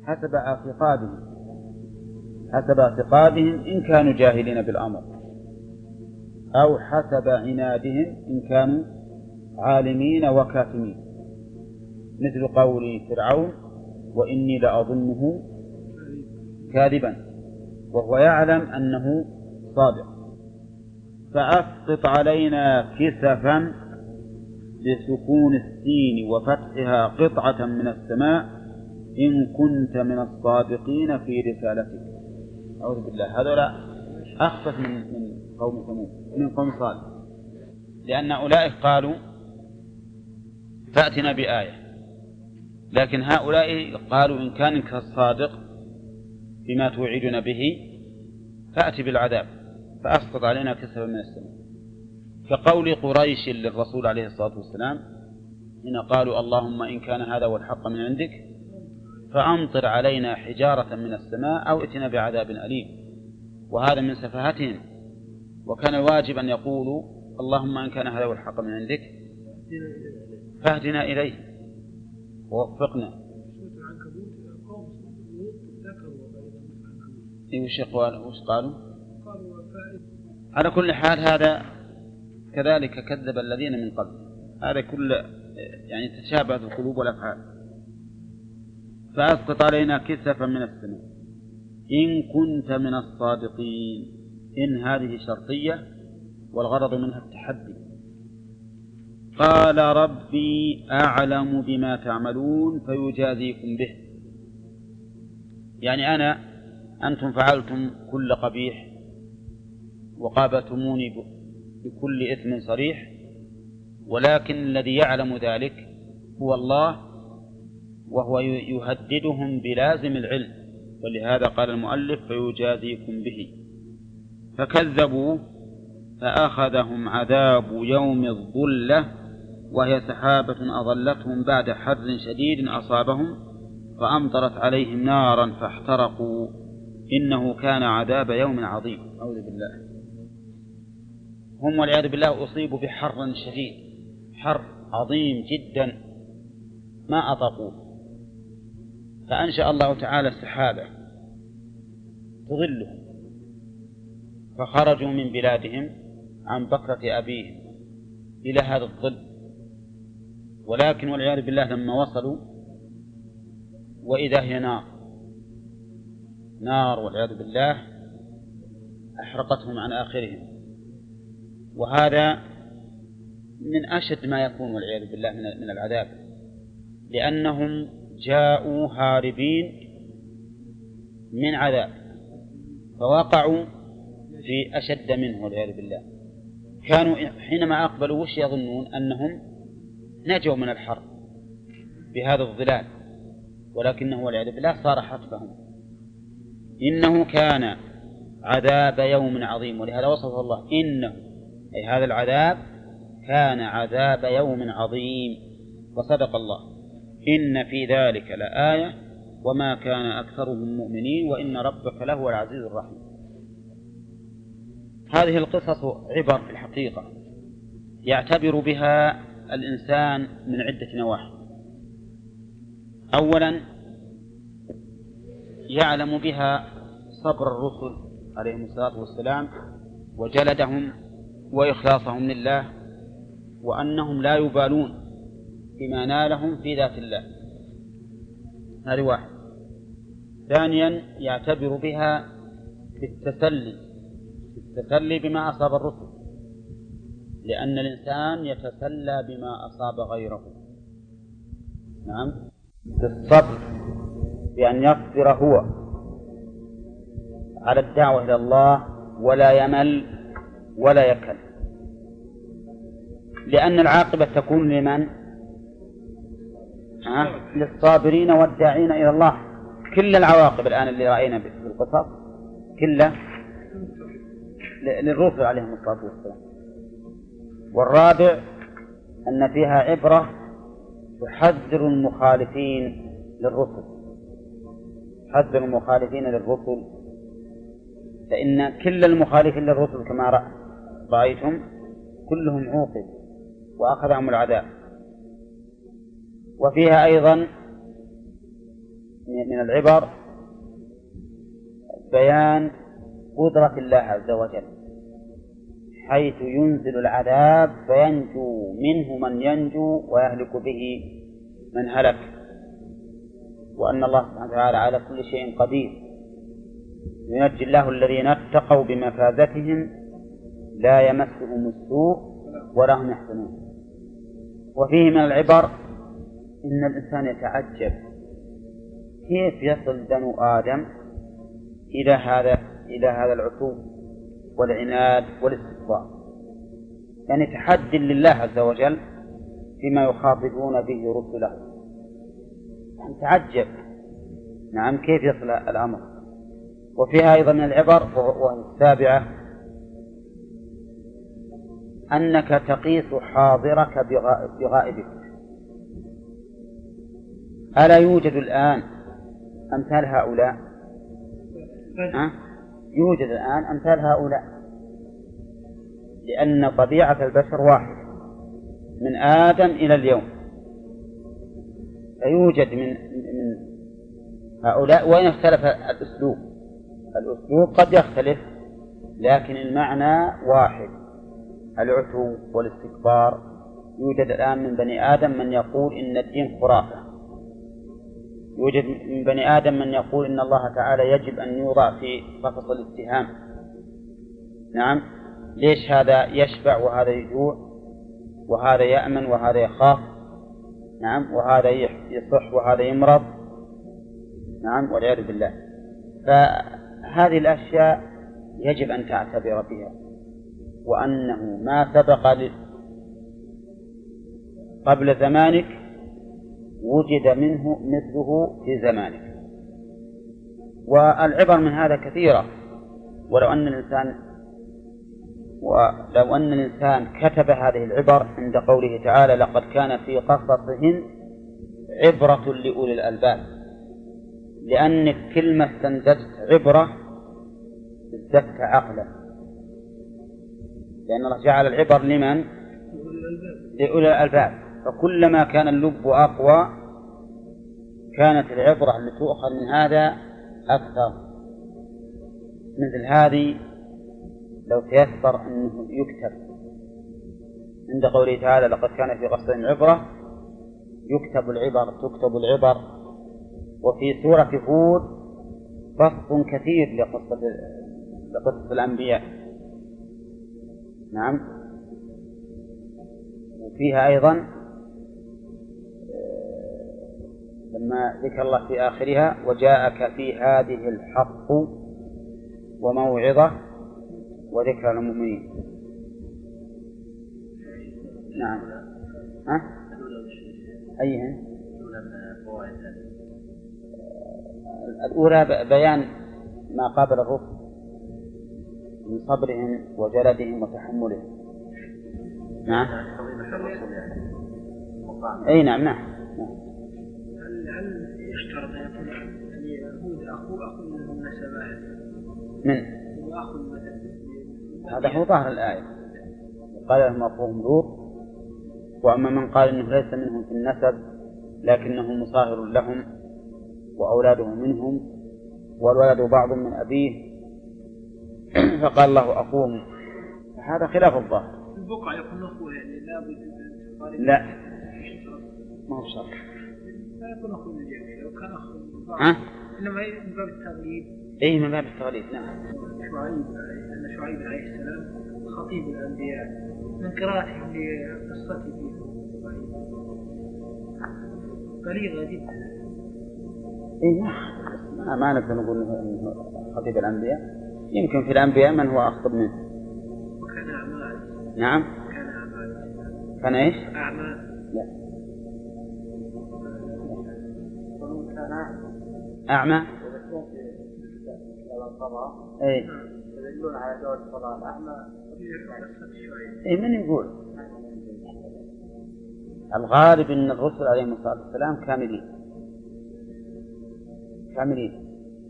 حسب اعتقادهم إن كانوا جاهلين بالأمر، أو حسب عنادهم إن كانوا عالمين وكاتمين، مثل قول فرعون: وإني لأظنه كاذبا وهو يعلم أنه صادق. فأسقط علينا كسفا بسكون السين وفتحها قطعة من السماء إن كنت من الصادقين في رسالتك. أعوذ بالله، هذولا أخفف من قوم ثمود، من قوم صالح، لأن أولئك قالوا فأتنا بآية، لكن هؤلاء قالوا إن كانك الصادق بما توعدنا به فأتي بالعذاب، فأسقط علينا كسفا من السماء. كقول قريش للرسول عليه الصلاة والسلام حين قالوا: اللهم إن كان هذا هو الحق من عندك فأمطر علينا حجارة من السماء أو ائتنا بعذاب أليم. وهذا من سفاهتهم، وكان الواجب أن يقولوا: اللهم إن كان هذا هو الحق من عندك فاهدنا إليه ووفقنا. وش قالوا؟ على كل حال هذا كذلك كذب الذين من قبل. هذا كل يعني تشابهت القلوب والأفعال. فأسقط علينا كسفا من السماء إن كنت من الصادقين. إن هذه شرطية والغرض منها التحدي. قال: ربي أعلم بما تعملون فيجازيكم به. يعني أنتم فعلتم كل قبيح وقابلتموني بكل إثم صريح، ولكن الذي يعلم ذلك هو الله، وهو يهددهم بلازم العلم، ولهذا قال المؤلف: فيجازيكم به. فكذبوا فأخذهم عذاب يوم الظلة، وهي سحابة أظلتهم بعد حر شديد أصابهم فأمطرت عليهم نارا فاحترقوا، إنه كان عذاب يوم عظيم. أعوذ بالله. هم والعياذ بالله أصيبوا بحر شديد، حر عظيم جدا ما أطاقوه، فأنشأ الله تعالى سحابة تظلهم، فخرجوا من بلادهم عن بكرة أبيهم إلى هذا الظل. ولكن والعياذ بالله لما وصلوا وإذا هي نار والعياذ بالله أحرقتهم عن آخرهم. وهذا من أشد ما يكون والعياذ بالله من العذاب، لأنهم جاءوا هاربين من عذاب فوقعوا في أشد منه والعياذ بالله. كانوا حينما أقبلوا وش يظنون؟ أنهم نجوا من الحر بهذا الظلال، ولكنه والعياذ بالله صار حتفهم. إنه كان عذاب يوم عظيم، ولهذا وصفه الله إنه، أي هذا العذاب كان عذاب يوم عظيم. وصدق الله: إن في ذلك لآية وما كان أكثرهم مؤمنين وإن ربك لهو العزيز الرحيم. هذه القصص عبر في الحقيقة يعتبر بها الإنسان من عدة نواحي. أولا يعلم بها صبر الرسل عليهم الصلاة والسلام وجلدهم وإخلاصهم لله، وأنهم لا يبالون بما نالهم في ذات الله. هذه واحد. ثانيا يعتبر بها بالتسلي بما أصاب الرسل، لأن الإنسان يتسلى بما أصاب غيره. نعم، بالصبر، بأن يصبر هو على الدعوة إلى الله ولا يمل ولا يكل، لأن العاقبة تكون لمن؟ للصابرين والداعين إلى الله. كل العواقب الآن اللي رأينا في القصص كلها للرسل عليهم الصلاة والسلام. والرابع أن فيها عبرة تحذر المخالفين للرسل، تحذر المخالفين للرسل، فإن كل المخالفين للرسل كما رأيتم كلهم عوقبوا وأخذهم العذاب. وفيها أيضا من العبر بيان قدرة الله عز وجل، حيث ينزل العذاب فينجو منه من ينجو ويهلك به من هلك، وأن الله سبحانه وتعالى على كل شيء قدير. ينجي الله الذين اتقوا بمفازتهم لا يمسهم السوء ولا هم يحزنون. وفيه من العبر إن الإنسان يتعجب كيف يصل بنو آدم إلى هذا العتو والعناد والاستكبار، يعني تحدي لله عز وجل فيما يخاطبون به رسله. تعجب نعم كيف يصل الأمر. وفيها أيضا من العبر وهي السابعة أنك تقيس حاضرك بغائبك. ألا يوجد الآن أمثال هؤلاء؟ يوجد الآن أمثال هؤلاء، لأن طبيعة البشر واحد من آدم إلى اليوم، فيوجد من هؤلاء وإن اختلف الأسلوب قد يختلف، لكن المعنى واحد، العتو والاستكبار. يوجد الآن من بني آدم من يقول إن الدين خرافة، يوجد من بني آدم من يقول إن الله تعالى يجب أن يوضع في قفص الاتهام. نعم، ليش هذا يشبع وهذا يجوع، وهذا يأمن وهذا يخاف، نعم، وهذا يصح وهذا يمرض، نعم، والعياذ بالله. فهذه الأشياء يجب أن تعتبر بها، وأنه ما سبق قبل زمانك وجد منه مثله في زمانك. والعبر من هذا كثيرة. ولو أن الإنسان كتب هذه العبر عند قوله تعالى لقد كان في قصصهم عبرة لأولي الألباب، لأنك كلمة استنتجت عبرة ازددت عقلا، لأن الله جعل العبر لمن؟ لأولي الألباب. فكلما كان اللب أقوى كانت العبرة التي تؤخذ من هذا أكثر. مثل هذه لو تيسر أنه يكتب عند قوله تعالى لقد كان في قصصهم عبرة، تكتب العبر. وفي سورة هود بسط كثير لقصة الأنبياء، نعم. وفيها أيضا لما ذكر الله في آخرها وجاءك في هذه الحق وموعظة وذكر المؤمنين. نعم. أيهن؟ الأولى بيان ما قابل الرسل من صبرهم وجلدهم وتحملهم. نعم. أي نعم. هل يشترط أن يكون هود أخو من النسبات؟ من؟ وأخو هذا هو ظاهر الآية، قال لهم أخوهم لوط. وأما من قال إنه ليس منهم في النسب لكنه مصاهر لهم وأولاده منهم والولد بعض من أبيه فقال الله أخوهم، هذا خلاف الظاهر. البقع يكون أخوه يعني لا ما هو شرط. لا يكون أخوه من الجميع، لو كان أخوه إنما من باب التغليب. أي من باب التغليب. نعم. شعيب عليه السلام خطيب الأنبياء من قراءته لقصته بليغة جدا. إيه ما نقدر نقول إنه خطيب الأنبياء، يمكن في الأنبياء من هو أخطب منه. وكان أعمى. نعم. كان إيش؟ أعمى. لا. أعمى. إيه. يدلون على جواز الصلاة الأعمى. إيه من يقول؟ الغالب أن الرسل عليهم الصلاة والسلام كاملين،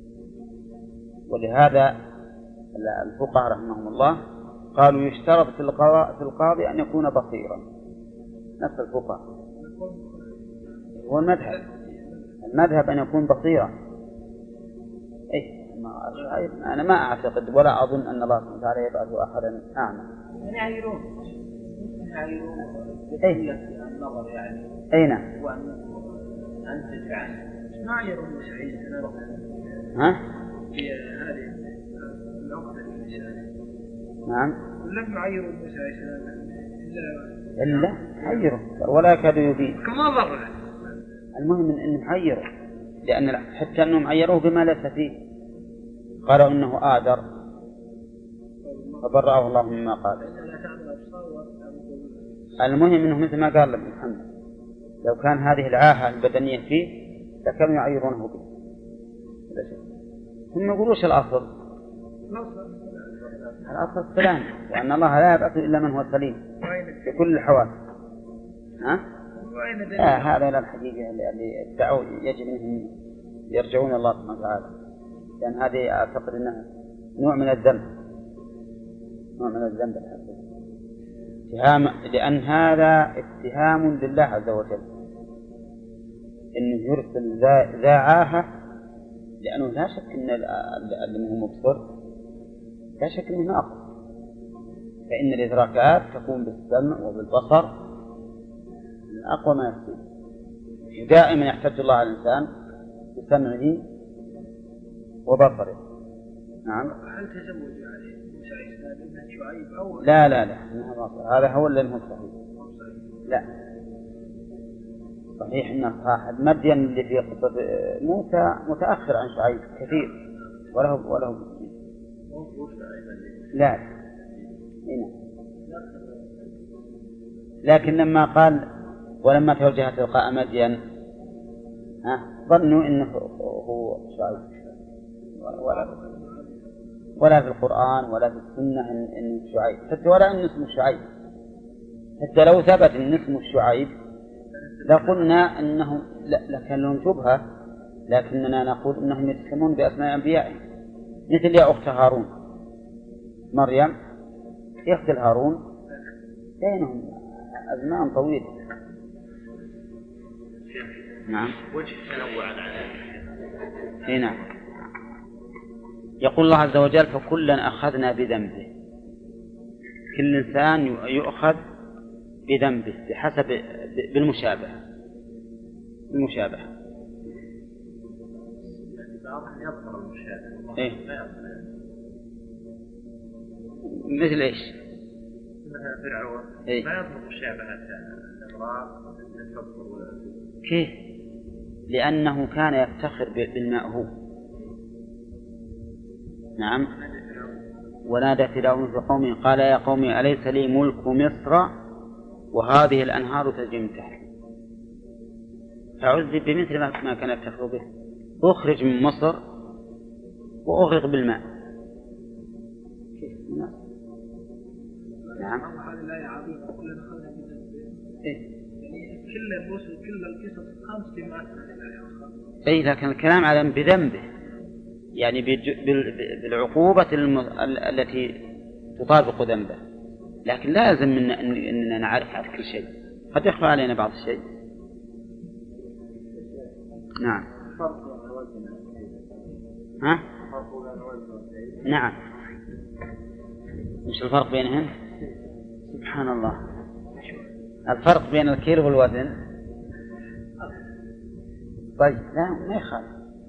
ولهذا الفقهاء رحمهم الله قالوا يشترط في القاضي أن يكون بصيرا. نفس الفقهاء هو المذهب أن يكون بصيرا. أنا ما أعتقد ولا أظن أن الله سبحانه وتعالى يبعث أحدا أعمى. يعيرون النظر يعني. أي نعم. أنتج عنه. ما يعيرون مسعيد أنا ها؟ في هذه العقدة الإنسان. نعم. لم يعيروا مسعيد إلا عيره ولا كاد يبين. كما ضر. المهم إنه عيره، لأن حتى أنهم عيروه بما ليس فيه. قالوا إنه آدر فبرأه الله مما قال. المهم إنه مثل ما قال محمد لو كان هذه العاهة البدنية فيه لكانوا يعيرونه به. هم يقولوش الأصل السلام، وأن الله لا يبعث إلا من هو سليم في كل الحوادث. هذا لا الحقيقة اللي ادعوا يجب أنهم يرجعون الله سبحانه وتعالى، لأن هذه أعتقد أنها نوع من الذنب الحقيقي. لأن هذا اتهام لله عز وجل إنه يرسل ذا عاهة، لأنه لا شك أن اللي هو مبصر لا شك أنه ناقص، فإن الإدراكات تكون بالسمع وبالبصر أقوى ما يكون. دائما يحتاج الله على الإنسان بسمعه وبصره. نعم. هل تزوج يعني موسى ابن شعيب أو لا هذا هو اللي هو صحيح. لا صحيح أن صاحب مدين اللي في قصة موسى متأخر عن شعيب كثير وله لا هنا. لكن لما قال ولما توجه تلقاء مدين ظنوا انه هو شعيب، ولا في القرآن ولا في السنة انه شعيب، حتى ولا ان اسمه شعيب. حتى لو ثبت ان اسمه شعيب لقلنا انه لكان لهم شبهة، لكننا نقول انهم يتسمون باسماء انبيائهم، مثل يا اخت هارون مريم يا اخت هارون، بينهم أزمان طويلة. نعم. وجه تنوع العذاب. نعم. يقول الله عز وجل فكلا أخذنا بذنبه. كل إنسان يؤخذ بذنبه بحسب بالمشابهة. بعضهم يظهر المشابهة. إيه؟ مثل إيش؟ مثل فرعون. إيه؟ ما يظهر مشابهة الإغراق كيف؟ لأنه كان يفتخر بالماء. نعم. ونادى فرعون في قومه قال يا قوم أليس لي ملك مصر وهذه الأنهار تجري من تحتي. فعذب بمثل ما كان يفتخر به، أخرج من مصر وأغرق بالماء. نعم. هذه الآية عظيمة كلنا أخذنا بذنبه. إيه؟ كل الرسل كل القصص 5 كلمات من الآية. أي لكن الكلام على بذنبه، يعني بالعقوبة التي تطابق ذنبه، لكن لازم أننا نعرف على كل شيء، قد يخفى علينا بعض الشيء. نعم. ها؟ نعم. مش الفرق بينهم؟ سبحان الله. الفرق بين الكيل والوزن. طيب لا ما يخالف.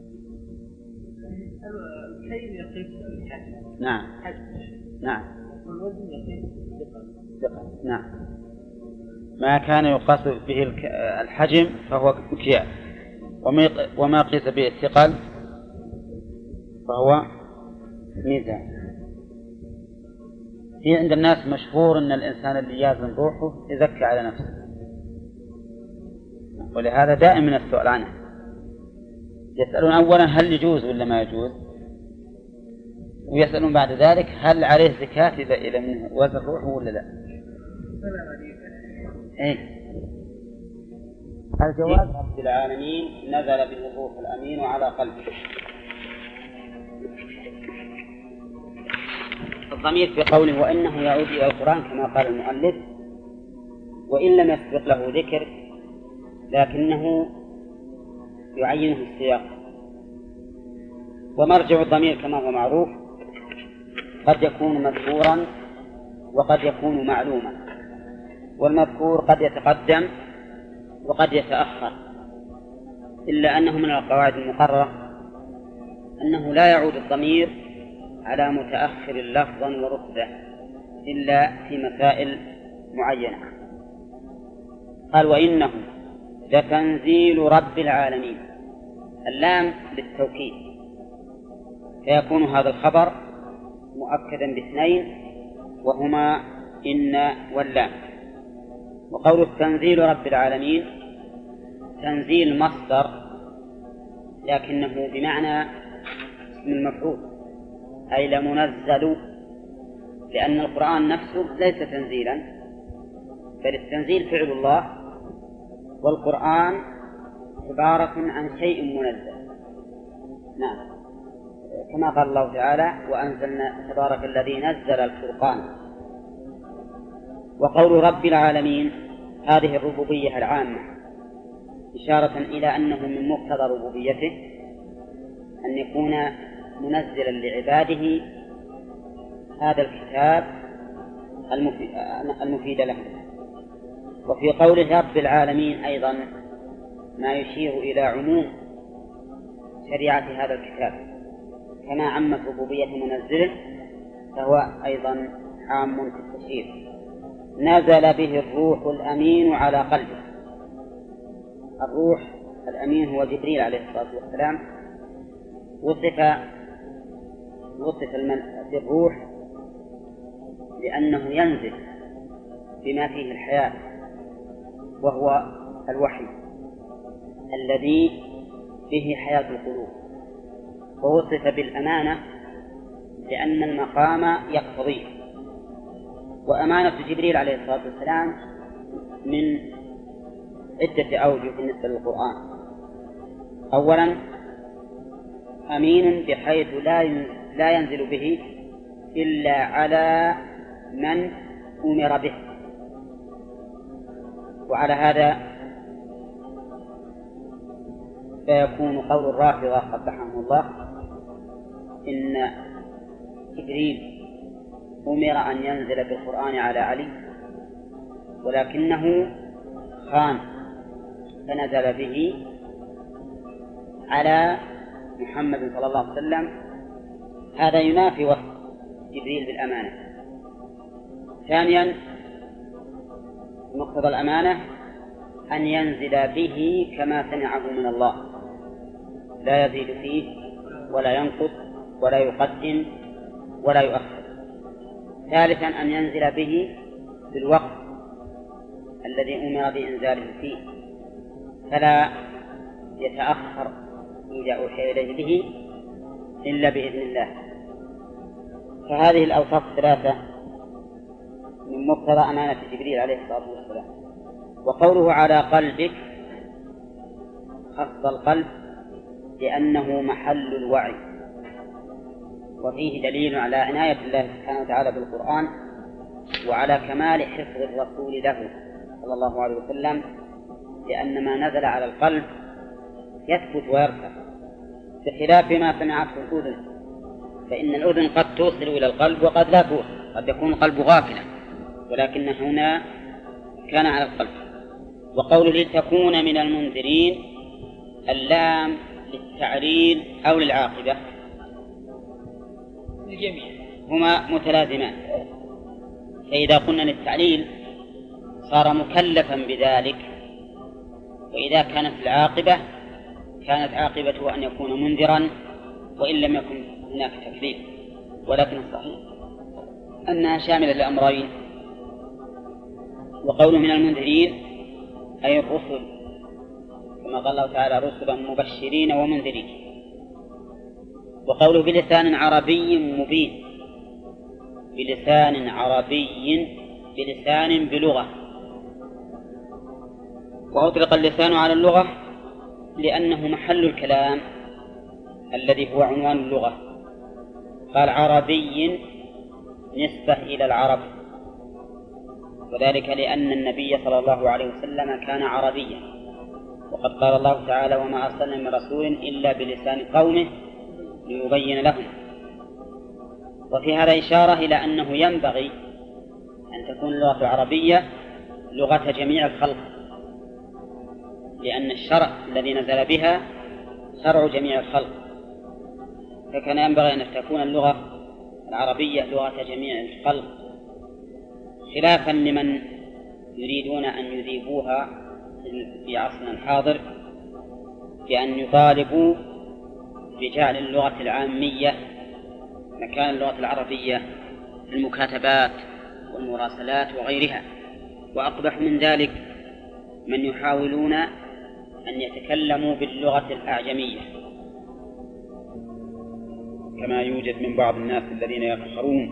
الكيل يقيس الحجم. نعم. نعم. والوزن يقيس الثقل. نعم. ما كان يقاس به الحجم فهو مكيال، وما قيس به الثقل فهو ميزان. في عند الناس مشهور أن الإنسان اللي يزن روحه يزكي على نفسه، ولهذا دائما السؤال عنه. يسألون أولا هل يجوز ولا ما يجوز، ويسألون بعد ذلك هل عليه زكاة إذا من وزن روحه ولا لا. إيه؟ الجواب رب العالمين نزل به الروح الأمين على قلبه. الضمير في قوله وإنه يعود إلى القرآن كما قال المؤلف، وإن لم يسبق له ذكر لكنه يعينه السياق. ومرجع الضمير كما هو معروف قد يكون مذكورا وقد يكون معلوما، والمذكور قد يتقدم وقد يتأخر، إلا أنه من القواعد المقررة أنه لا يعود الضمير على متأخر لفظا ورتبة إلا في مسائل معينة. قال وإنه لتنزيل رب العالمين، اللام للتوكيد، فيكون هذا الخبر مؤكدا باثنين وهما إن واللام. وقول تنزيل رب العالمين تنزيل مصدر لكنه بمعنى اسم المفعول، أي لمنزل، لأن القرآن نفسه ليس تنزيلا بل التنزيل فعل الله، والقرآن عبارة عن شيء منزل. نعم، كما قال الله تعالى وأنزلنا تبارك الذي نزل الفرقان. وقول رب العالمين هذه الربوبية العامة إشارة إلى أنه من مقتضى ربوبيته أن يكون منزلا لعباده هذا الكتاب المفيد لهم. وفي قوله رب العالمين أيضا ما يشير إلى عموم شريعة هذا الكتاب، كما عمت ربوبية منزله فهو أيضا عام في التشريع. نزل به الروح الأمين على قلبه. الروح الأمين هو جبريل عليه الصلاة والسلام، وصف بالروح لأنه ينزل بما فيه الحياة وهو الوحي الذي به حياة القلوب. ووصف بالأمانة لأن المقام يقتضيه. وأمانة جبريل عليه الصلاة والسلام من عدة أوجه بالنسبة للقرآن. أولا أمين بحيث لا ينزل به إلا على من أمر به. وعلى هذا فيكون قول الرافضة قبحهم الله إن جبريل أمر أن ينزل بالقرآن على علي ولكنه خان فنزل به على محمد صلى الله عليه وسلم. هذا ينافي وصف جبريل بالأمانة. ثانيا مقتضى الأمانة أن ينزل به كما سمعه من الله، لا يزيد فيه ولا ينقص ولا يقدم ولا يؤخر. ثالثا أن ينزل به بالوقت الذي أمر بإنزاله فيه، فلا يتأخر إذا أوحي إليه به إلا بإذن الله. فهذه الأوصاف الثلاثة من مقتضى أمانة جبريل عليه الصلاة والسلام. وقوله على قلبك خص القلب لأنه محل الوعي، وفيه دليل على عناية الله سبحانه وتعالى بالقرآن وعلى كمال حفظ الرسول له صلى الله عليه وسلم، لأن ما نزل على القلب يثبت ويرفع بخلاف ما سمعته الأذن، فإن الأذن قد توصل إلى القلب وقد لا توصل، قد يكون القلب غافلا، ولكن هنا كان على القلب. وقول لتكون من المنذرين اللام للتعليل أو للعاقبة الجميع هما متلازمان، فإذا قلنا للتعليل صار مكلفا بذلك، وإذا كانت العاقبة كانت عاقبته أن يكون منذرا وإن لم يكن هناك تكليف، ولكن الصحيح أنها شاملة للأمرين. وقوله من المنذرين أي الرسل، كما قال الله تعالى رسلا مبشرين ومنذرين. وقوله بلسان عربي مبين، بلسان عربي بلسان بلغة. وأطلق اللسان على اللغة لأنه محل الكلام الذي هو عنوان اللغة. قال عربي نسبة إلى العرب، وذلك لأن النبي صلى الله عليه وسلم كان عربيا، وقد قال الله تعالى: وما أرسلنا من رسول إلا بلسان قومه ليبين لهم. وفي هذا إشارة إلى أنه ينبغي أن تكون اللغة العربية لغة جميع الخلق، لأن الشرع الذي نزل بها شرع جميع الخلق، فكان ينبغي أن تكون اللغة العربية لغة جميع الخلق، خلافا لمن يريدون أن يذيبوها في عصرنا الحاضر بأن يطالبوا بجعل اللغة العامية مكان اللغة العربية في المكاتبات والمراسلات وغيرها. وأقبح من ذلك من يحاولون أن يتكلموا باللغة الأعجمية، كما يوجد من بعض الناس الذين يفخرون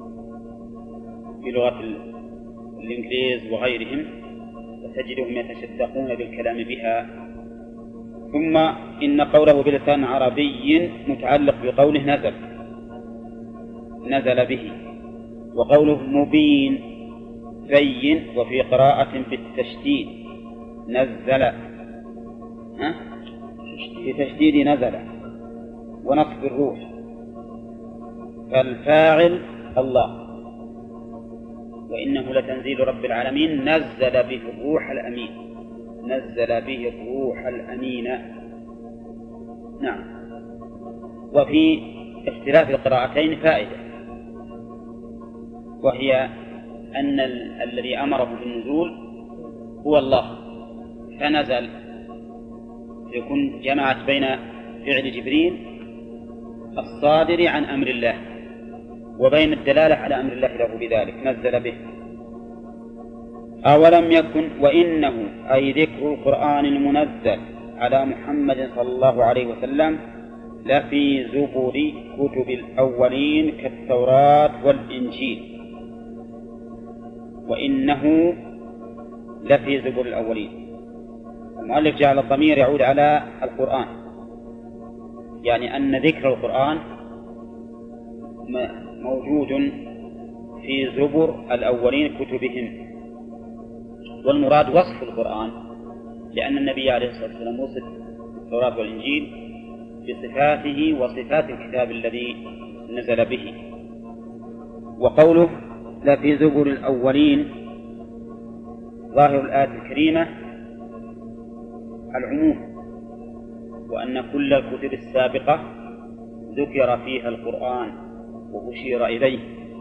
بلغة الإنجليز وغيرهم، وتجدهم يتشدقون بالكلام بها. ثم إن قوله بلسان عربي متعلق بقوله نزل به، وقوله مبين بين، وفي قراءة بالتشديد نزل، بتشديد نزل ونصب الروح، فالفاعل الله، وإنه لتنزيل رب العالمين نزل به الروح الأمين، نزل به الروح الأمين. نعم. وفي اختلاف القراءتين فائدة، وهي أن الذي أمره بالنزول هو الله فنزل، يكون جمعت بين فعل جبريل الصادر عن أمر الله وبين الدلالة على أمر الله له بذلك، نزل به. أولم يكن، وإنه أي ذكر القرآن المنزل على محمد صلى الله عليه وسلم لفي زبر كتب الأولين كالتوراة والإنجيل. وإنه لفي زبر الأولين، المؤلف جعل الضمير يعود على القرآن، يعني أن ذكر القرآن موجود في زبر الأولين كتبهم. والمراد وصف القرآن، لأن النبي عليه الصلاة والسلام وصف التوراة والإنجيل بصفاته وصفات الكتاب الذي نزل به. وقوله لفي زبر الأولين ظاهر الآية الكريمة العموم، وأن كل الكتب السابقة ذكر فيها القرآن وأشير إليه،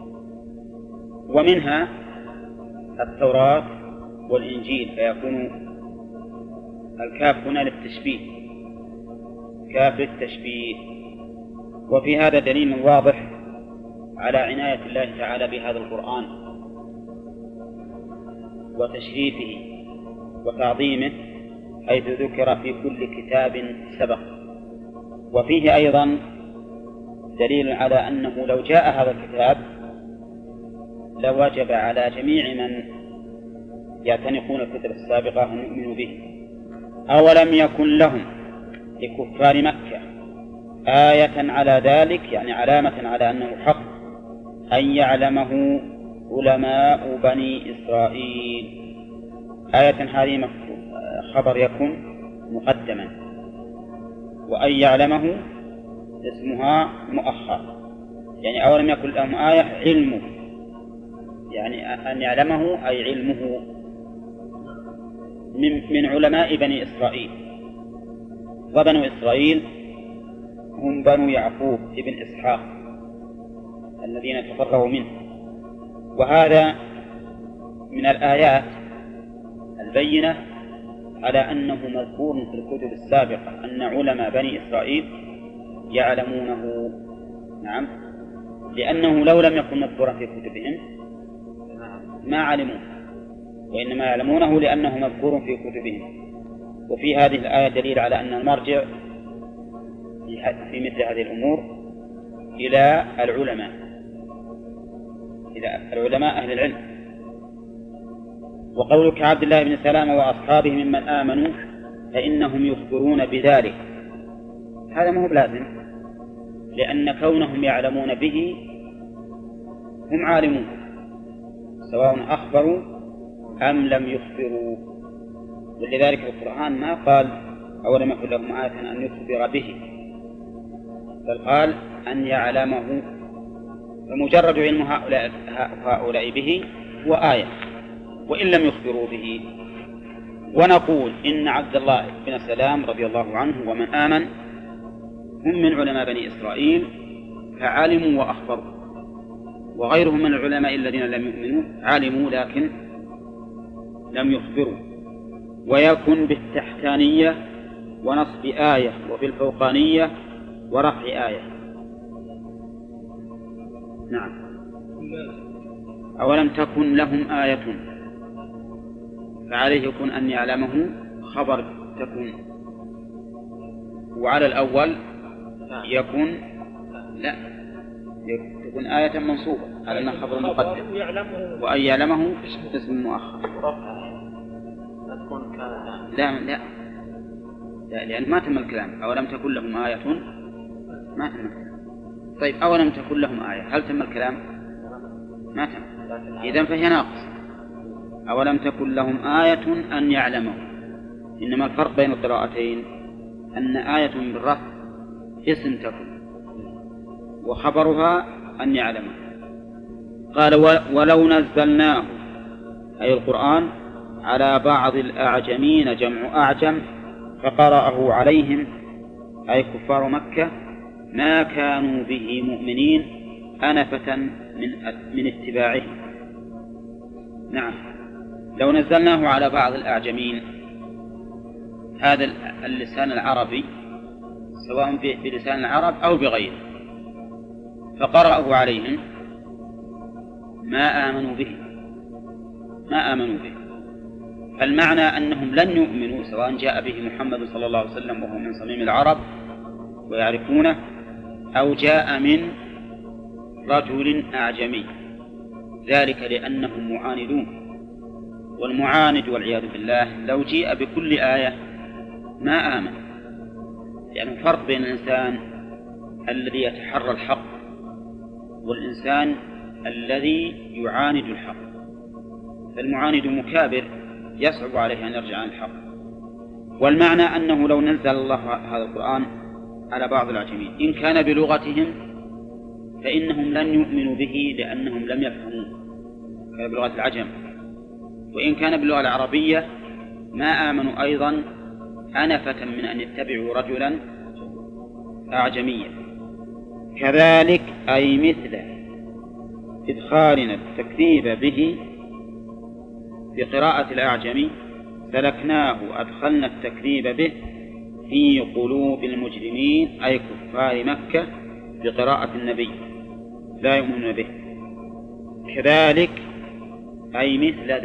ومنها التوراة والإنجيل، فيكون الكاف هنا للتشبيه، كاف للتشبيه. وفي هذا دليل واضح على عناية الله تعالى بهذا القرآن وتشريفه وتعظيمه، حيث ذكر في كل كتاب سبق. وفيه أيضا دليل على أنه لو جاء هذا الكتاب لوجب على جميع من يعتنقون الكتب السابقة أن يؤمنوا به. أولم يكن لهم لكفار مكة آية على ذلك، يعني علامة على أنه حق، أن يعلمه علماء بني إسرائيل. آية هذه خبر يكن مقدما، وأن يعلمه اسمها مؤخر، يعني أولم يكن لهم آية علمه، يعني أن يعلمه أي علمه من علماء بني إسرائيل. وبنو إسرائيل هم بنو يعقوب ابن إسحاق الذين تفرغوا منه. وهذا من الآيات البينة على أنه مذكور في الكتب السابقة أن علماء بني إسرائيل يعلمونه. نعم، لأنه لو لم يكن مذكورا في كتبهم ما علموه، وإنما يعلمونه لأنه مذكور في كتبهم. وفي هذه الآية دليل على أن المرجع في مثل هذه الأمور إلى العلماء أهل العلم. وقولك عبد الله بن سلام وأصحابه ممن آمنوا فإنهم يخبرون بذلك، هذا ما هو بلازم، لأن كونهم يعلمون به هم عالمون سواء أخبروا أم لم يخبروا. ولذلك القرآن ما قال أولم يكن لهم آية أن يخبر به، بل قال أن يعلمه، فمجرد علم هؤلاء به هو آية وإن لم يخبروا به. ونقول إن عبد الله بن سلام رضي الله عنه ومن آمن هم من علماء بني إسرائيل فعلموا وأخبروا، وغيرهم من العلماء الذين لم يؤمنوا علموا لكن لم يخبروا. ويكن بالتحتانية ونصب آية، وبالفوقانية ورفع آية. نعم. أولم تكن لهم آية، فعليه يكون أن يعلمه خبر تكون، وعلى الأول يكون لا تكون آية منصوبة على أنها خبر مقدم، وأن يعلمه اسم مؤخر. لا لأن ما تم الكلام. أولم تكن لهم آية ما تم الكلام. طيب أولم تكن لهم آية هل تم الكلام؟ ما تم. إذن فهي ناقص. أولم تكن لهم آية أن يعلموا. إنما الفرق بين القراءتين أن آية بالرفع اسم تكن وخبرها أن يعلموا. قال ولو نزلناه أي القرآن على بعض الأعجمين جمع أعجم فقرأه عليهم أي كفار مكة ما كانوا به مؤمنين أنفة من اتباعه. نعم. لو نزلناه على بعض الأعجمين، هذا اللسان العربي سواء بلسان العرب أو بغيره، فقرأه عليهم ما آمنوا به. فالمعنى أنهم لن يؤمنوا سواء جاء به محمد صلى الله عليه وسلم وهو من صميم العرب ويعرفونه، أو جاء من رجل أعجمي، ذلك لأنهم معاندون. والمعاند والعياذ بالله لو جيء بكل آية ما آمن، يعني فرق بين الإنسان الذي يتحرى الحق والإنسان الذي يعاند الحق. فالمعاند مكابر يصعب عليه أن يرجع عن الحق. والمعنى أنه لو نزل الله هذا القرآن على بعض الأعجمين إن كان بلغتهم فإنهم لن يؤمنوا به لأنهم لم يفهموه، كان بلغة العجم. وإن كان باللغة العربية ما آمنوا أيضا أنفة من أن يتبعوا رجلا أعجميا. كذلك أي مثل إدخالنا التكذيب به بقراءة الأعجمي سلكناه أدخلنا التكذيب به في قلوب المجرمين أي كفار مكة بقراءة النبي لا يؤمنون به. كذلك أي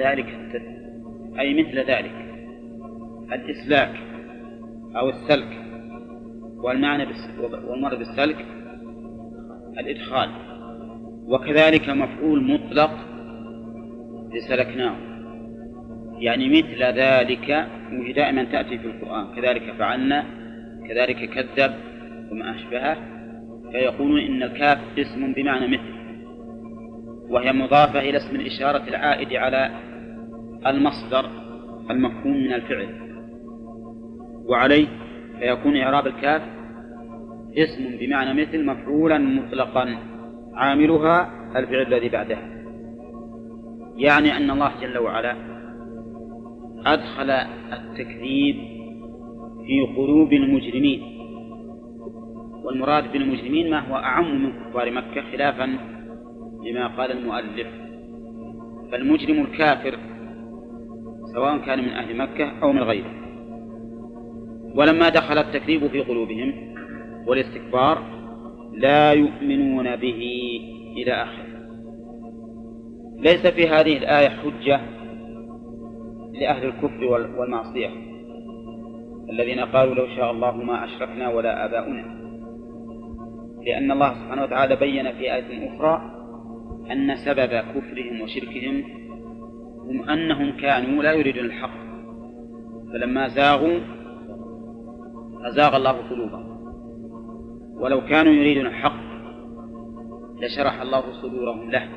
مثل ذلك الإسلاك أو السلك، والمعنى والمراد بالسلك الإدخال. وكذلك مفعول مطلق لسلكناه، يعني مثل ذلك، وهي دائما تأتي في القرآن كذلك فعلنا كذلك كذب وما أشبهه، فيقولون إن الكاف اسم بمعنى مثل، وهي مضافة إلى اسم الإشارة العائد على المصدر المفهوم من الفعل، وعليه فيكون إعراب الكاف اسم بمعنى مثل مفعولا مطلقا عاملها الفعل الذي بعدها. يعني أن الله جل وعلا أدخل التكذيب في قلوب المجرمين، والمراد بالمجرمين ما هو أعم من كفار مكة خلافا لما قال المؤلف. فالمجرم الكافر سواء كان من أهل مكة أو من غيره. ولما دخل التكذيب في قلوبهم والاستكبار لا يؤمنون به إلى آخره. ليس في هذه الآية حجة لأهل الكفر والمعصية الذين قالوا لو شاء الله ما أشركنا ولا آباؤنا، لأن الله سبحانه وتعالى بين في آية أخرى أن سبب كفرهم وشركهم هم أنهم كانوا لا يريدون الحق، فلما زاغوا أزاغ الله قلوبهم، ولو كانوا يريدون الحق لشرح الله صدورهم له،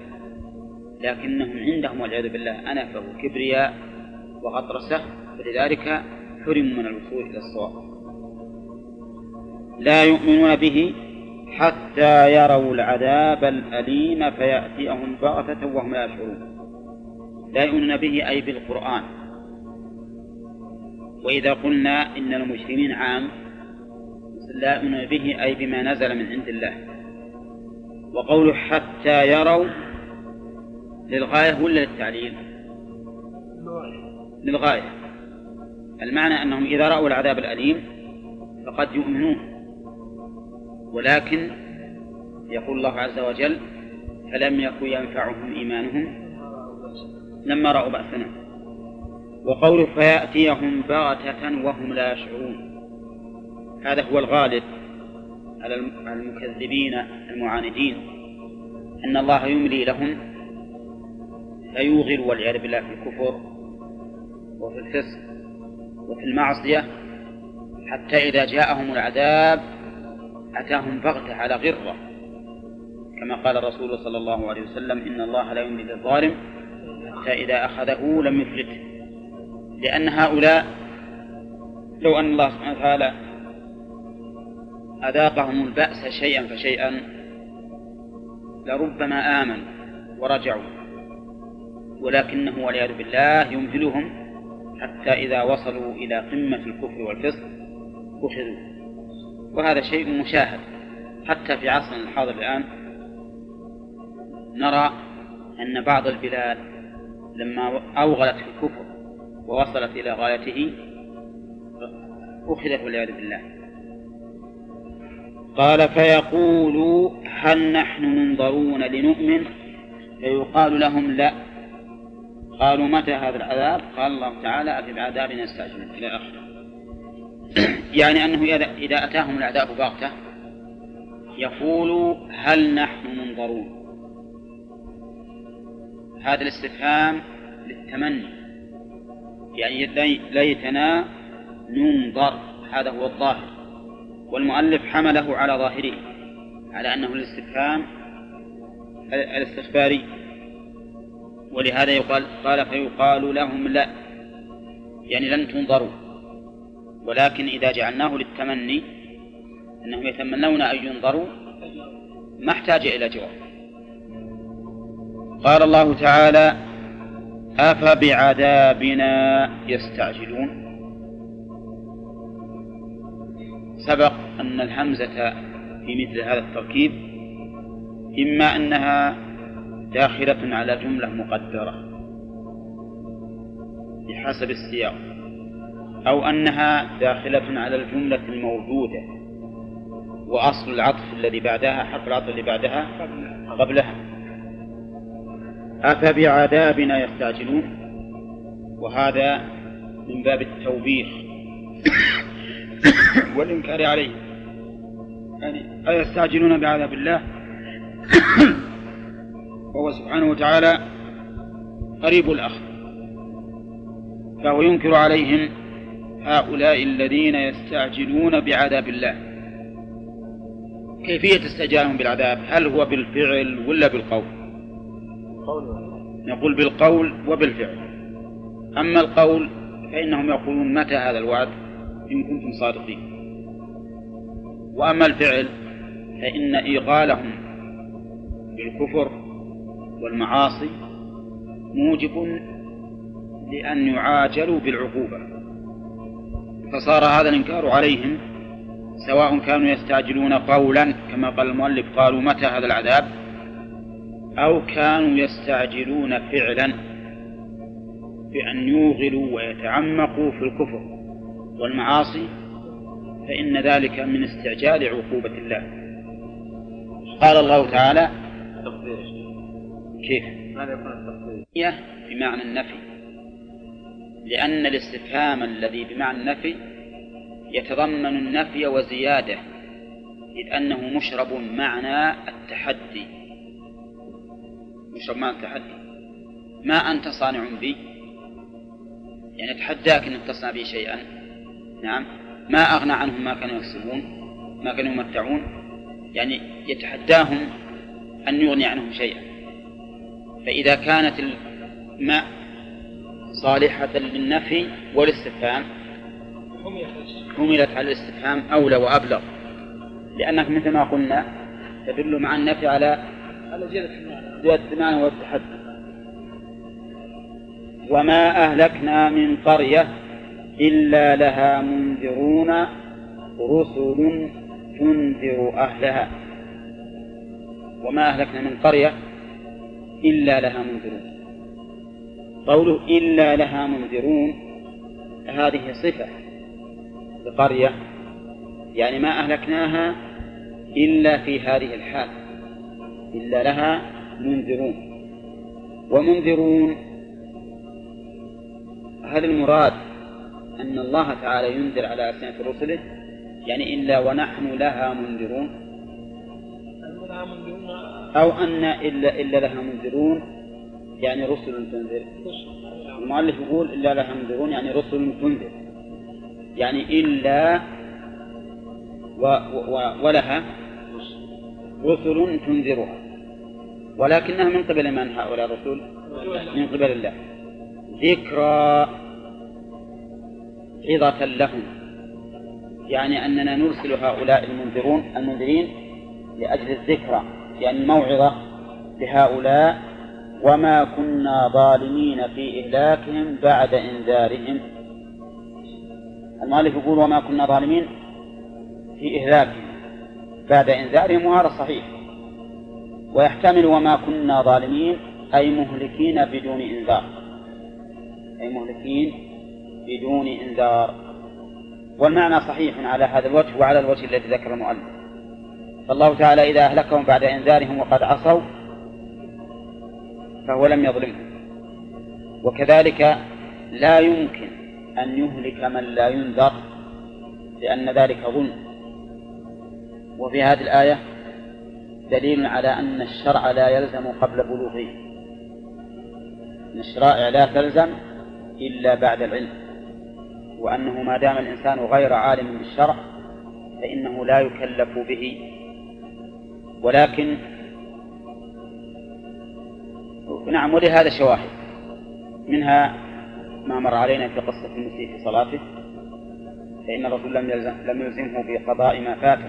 لكنهم عندهم والعياذ بالله أنفة وكبرياء وغطرسة، فلذلك حرموا من الوصول إلى الصواب. لا يؤمنون به حتى يروا العذاب الأليم فيأتيهم بغتة وهم لا يشعرون. لا يؤمنون به أي بالقرآن. وإذا قلنا إن المجرمين عام لا يؤمنون به أي بما نزل من عند الله. وقوله حتى يروا للغاية ولا للتعليل؟ للغاية. المعنى أنهم إذا رأوا العذاب الأليم فقد يؤمنون، ولكن يقول الله عز وجل فلم يكن ينفعهم إيمانهم لما رأوا بأسنا. وقوله فيأتيهم بغتة وهم لا يشعرون، هذا هو الغالب على المكذبين المعاندين، أن الله يملي لهم فيوغل والعياذ بالله في الكفر وفي الفسق وفي المعصية، حتى إذا جاءهم العذاب أتاهم بغتة على غرة، كما قال الرسول صلى الله عليه وسلم إن الله لا يملي للظالم حتى إذا أخذه لم يفلته. لأن هؤلاء لو أن الله سبحانه وتعالى أذاقهم البأس شيئا فشيئا لربما آمنوا ورجعوا، ولكنه والعياذ بالله يمهلهم حتى إذا وصلوا إلى قمة الكفر والفسق أخذوا. وهذا شيء مشاهد حتى في عصرنا الحاضر الآن. نرى أن بعض البلاد لما أوغلت في الكفر ووصلت إلى غايته أخذت والعياذ بالله. قال فيقولوا هل نحن منظرون لنؤمن؟ فيقال لهم لا. قالوا متى هذا العذاب؟ قال الله تعالى أفي بعذابنا يستعجلون إلى آخره. يعني أنه إذا أتاهم العذاب بغتة يقولوا هل نحن منظرون. هذا الاستفهام للتمني، يعني ليتنا ننظر، هذا هو الظاهر، والمؤلف حمله على ظاهره على أنه الاستفهام الاستخباري، ولهذا يقال قال فيقال لهم لا، يعني لن تنظروا. ولكن إذا جعلناه للتمني أنهم يتمنون أن ينظروا ما احتاج إلى جواب. قال الله تعالى أفبعذابنا يستعجلون. سبق أن الهمزة في مثل هذا التركيب إما أنها داخلة على جملة مقدرة بحسب السياق، أو أنها داخلة على الجملة الموجودة وأصل العطف الذي بعدها حرف العطف الذي بعدها قبلها. أفبعذابنا يستعجلون، وهذا من باب التوبيخ والإنكار عليه، يعني أيستعجلون بعذاب الله وهو سبحانه وتعالى قريب الأخذ، فهو ينكر عليهم هؤلاء الذين يستعجلون بعذاب الله. كيفية استعجالهم بالعذاب؟ هل هو بالفعل ولا بالقول؟ نقول بالقول وبالفعل. أما القول فإنهم يقولون متى هذا الوعد إن كنتم صادقين، وأما الفعل فإن إيغالهم بالكفر والمعاصي موجب لأن يعاجلوا بالعقوبة، فصار هذا الإنكار عليهم سواء كانوا يستعجلون قولا كما قال المؤلف قالوا متى هذا العذاب، أو كانوا يستعجلون فعلا بأن يوغلوا ويتعمقوا في الكفر والمعاصي، فإن ذلك من استعجال عقوبة الله. قال الله تعالى كيف؟ ماذا يكون التقدير؟ بمعنى النفي، لأن الاستفهام الذي بمعنى النفي يتضمن النفي وزيادة، إذ أنه مشرب معنى التحدي، مشرب معنى التحدي. ما أنت صانع بي، يعني أتحداك أن تصنع بي شيئا. نعم. ما أغنى عنهم ما كانوا يكسبون ما كانوا يمتعون، يعني يتحداهم أن يغني عنهم شيئا. فإذا كانت الماء صالحة للنفي والاستفهام حملت على الاستفهام أولى وأبلغ، لأنك مثل ما قلنا تدل مع النفي على زيادة المعنى والتحدي. وما أهلكنا من قرية إلا لها منذرون رسل تنذر أهلها. وما أهلكنا من قرية إلا لها منذرون. قوله إلا لها منذرون هذه صفة لقرية، يعني ما أهلكناها إلا في هذه الحال، إلا لها منذرون. ومنذرون هذا المراد أن الله تعالى ينذر على ألسنة رسله، يعني إلا ونحن لها منذرون، أو أن إلا لها منذرون يعني رسل تنذر. المؤلف يقول إلا لها منذرون يعني رسل تنذر، يعني إلا ولها رسل تنذرها، ولكنها من قبل من هؤلاء الرسل؟ من قبل الله. ذكرى عظة لهم، يعني أننا نرسل هؤلاء المنذرين لأجل الذكرى، يعني الموعظة لهؤلاء. وما كنا ظالمين في إهلاكهم بعد إنذارهم. المؤلف يقول وما كنا ظالمين في إهلاكهم بعد إنذارهم، وهذا صحيح. ويحتمل وما كنا ظالمين أي مهلكين بدون إنذار، أي مهلكين بدون إنذار. والمعنى صحيح على هذا الوجه وعلى الوجه الذي ذكر المؤلف. فالله تعالى إذا أهلكهم بعد إنذارهم وقد عصوا فهو لم يظلمهم. وكذلك لا يمكن أن يهلك من لا ينذر، لأن ذلك ظلم. وفي هذه الآية دليل على أن الشرع لا يلزم قبل بلوغه، أن الشرائع لا تلزم إلا بعد العلم، وأنه ما دام الإنسان غير عالم بالشرع فإنه لا يكلف به. ولكن نعم، ولهذا شواهد، منها ما مر علينا في قصة المسيء في صلاته، فإن الرسول لم يلزمه بقضاء ما فاته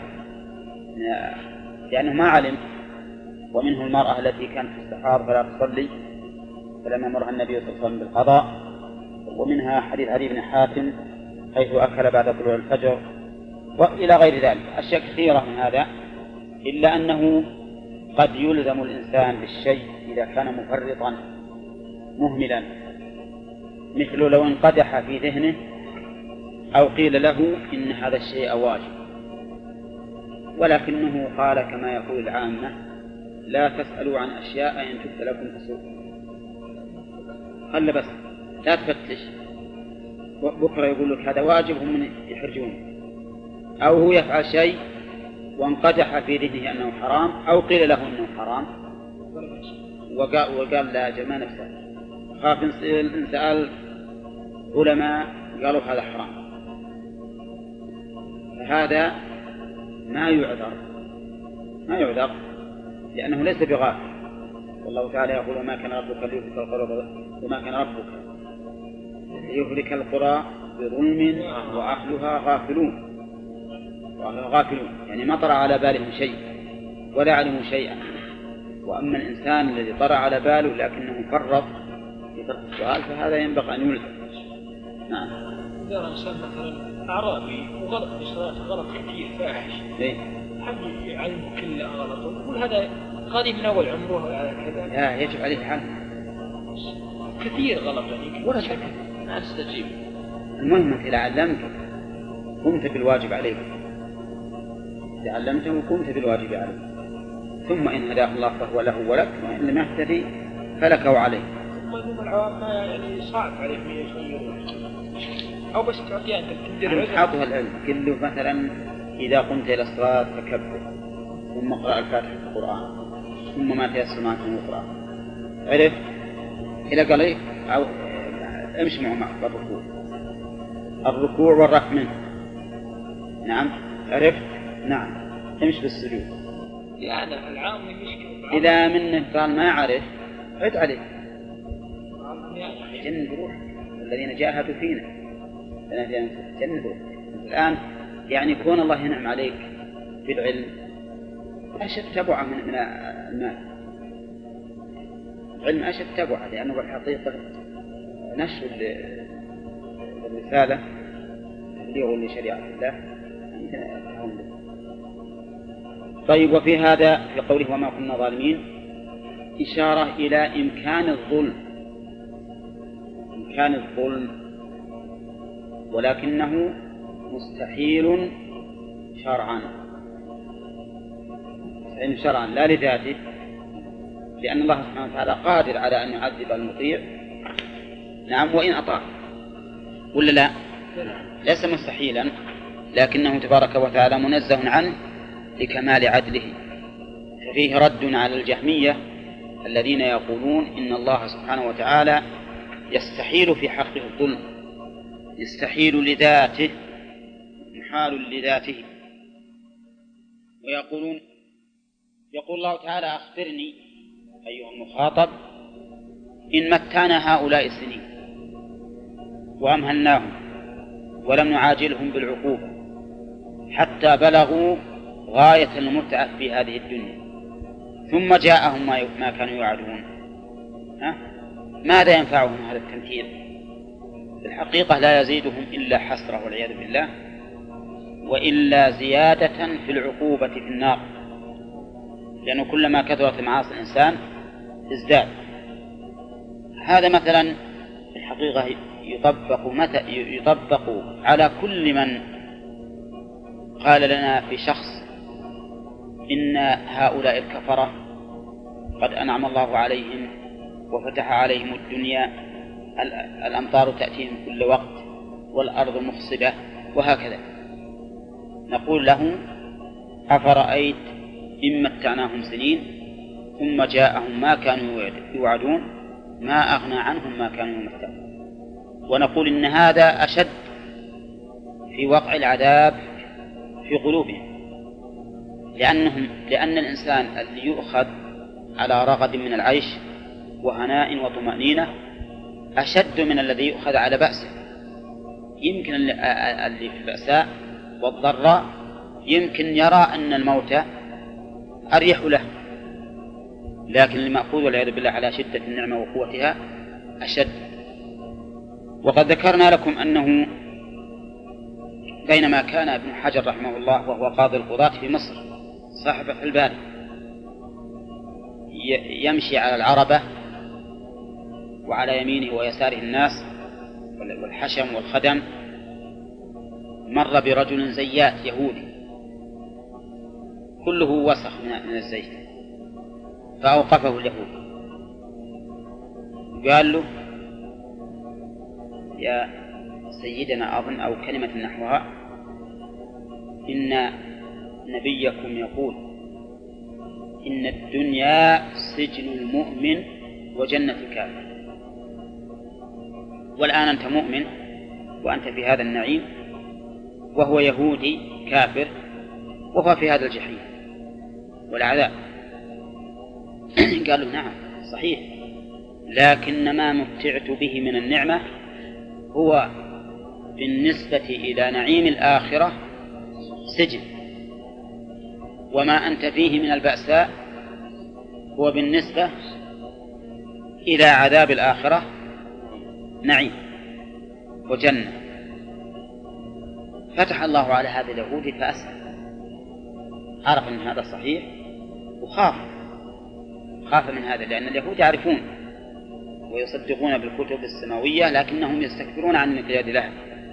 لأنه ما علم. ومنه المرأة التي كانت تستحاض فلا تصلي فلما مرها النبي صلى الله عليه وسلم بالقضاء. ومنها حديث علي بن حاتم حيث أكل بعد طلوع الفجر، وإلى غير ذلك أشياء كثيرة من هذا. إلا أنه قد يلزم الإنسان بالشيء إذا كان مفرطا مهملا، مثل لو انقدح في ذهنه أو قيل له إن هذا الشيء واجب، ولكنه قال كما يقول العامة لا تسألوا عن أشياء إن تبت لكم تسوء. قال بس لا تفتش، بكرة يقول لك هذا واجب هم يحرجون، أو هو يفعل شيء وانقدح في ذهنه أنه حرام، أو قيل له أنه حرام وقال لا جمع نفسه، خاف إن سأل علماء قالوا هذا حرام، فهذا ما يعذر لأنه ليس بغافل. والله تعالى يقول وما كان ربك ليهلك القرى وما كان ربك ليهلك القرى بظلم وأهلها غافلون، يعني ما طرأ على بالهم شيء ولا علموا شيئا. وأما الإنسان الذي طرأ على باله لكنه فرط في ترك السؤال فهذا ينبغي أن يلزم. نعم. إذا إنسان مثلا أعرابي وغلط بصلاة غلط كثير فاحش، حد يعلمه كله غلط ويقول هذا قاضي من أول عمره على كذا، لا يجب عليه الحل. كثير غلط يعني ولا شك ما تستجيب. المهم أنت إذا علمته قمت بالواجب عليك، إذا علمته قمت بالواجب عليك، ثم إن هداه الله فهو له ولك، وإن لم يهتدي فلك وعليه. ثم العوام يعني صعب عليهم يغيرون، أو بس تعطيه أنت تدير حاطها العلم. قل له مثلا إذا قمت إلى الصلاة فكبر، ثم اقرأ الفاتحة في القرآن، ثم ما تيسر معك من القرآن. عرف إلى قال إيه أو امشي معه الركوع والرفع منه. نعم عرفت. نعم امشي بالسجود. يعني العام مشكلة. إذا منه قال ما يعرف عد عليه. جن بروح الذين جاهدوا فينا الآن يعني كون الله ينعم عليك بالعلم أشد تبعا من المال. العلم أشد تبعا، لأنه بالحقيقة نشر الرسالة تبليغ لشريعة الله. طيب، وفي هذا في قوله وما كنا ظالمين إشارة إلى إمكان الظلم، ولكنه مستحيل شرعا لا لذاته، لأن الله سبحانه وتعالى قادر على أن يعذب المطيع، نعم، وإن أطاع، ولا لا؟ ليس مستحيلا، لكنه تبارك وتعالى منزه عنه لكمال عدله. ففيه رد على الجهمية الذين يقولون إن الله سبحانه وتعالى يستحيل في حقه الظلم، يستحيل لذاته، محال لذاته. يقول الله تعالى أخبرني أيها المخاطب إن متعنا هؤلاء السنين وأمهلناهم ولم نعاجلهم بالعقوبة حتى بلغوا غاية المتعة في هذه الدنيا ثم جاءهم ما كانوا يوعدون، ماذا ينفعهم هذا التمثيل؟ في الحقيقة لا يزيدهم إلا حسرة والعياذ بالله، وإلا زيادة في العقوبة في النار، لأنه كلما كثرت معاصي الإنسان ازداد. هذا مثلا في الحقيقة يطبق على كل من قال لنا في شخص إن هؤلاء الكفرة قد أنعم الله عليهم وفتح عليهم الدنيا، الأمطار تأتيهم كل وقت والأرض مخصبة وهكذا. نقول له أفرأيت إن متعناهم سنين ثم جاءهم ما كانوا يوعدون ما أغنى عنهم ما كانوا يمتعون. ونقول إن هذا أشد في وقع العذاب في قلوبهم، لأن الإنسان اللي يؤخذ على رغد من العيش وهناء وطمأنينة أشد من الذي يؤخذ على بأسه. يمكن اللي في البأساء والضراء يمكن يرى أن الموت أريح له، لكن المأخوذ والعياذ بالله على شدة النعمة وقوتها أشد. وقد ذكرنا لكم أنه بينما كان ابن حجر رحمه الله وهو قاضي القضاة في مصر صاحب فتح الباري يمشي على العربة وعلى يمينه ويساره الناس والحشم والخدم، مر برجل زيات يهودي كله وسخ من الزيت، فأوقفه اليهود قال له يا سيدنا أظن أو كلمة نحوها إن نبيكم يقول إن الدنيا سجن المؤمن وجنة الكافر، والآن أنت مؤمن وأنت في هذا النعيم وهو يهودي كافر وهو في هذا الجحيم والعذاب. قالوا نعم صحيح، لكن ما متعت به من النعمة هو بالنسبة إلى نعيم الآخرة سجن، وما أنت فيه من البأساء هو بالنسبة إلى عذاب الآخرة نعيم وجنة. فتح الله على هذا اليهودي فأسأل، عرف أن هذا صحيح وخاف من هذا، لأن اليهود يعرفون ويصدقون بالكتب السماوية لكنهم يستكبرون عن الانقياد لها،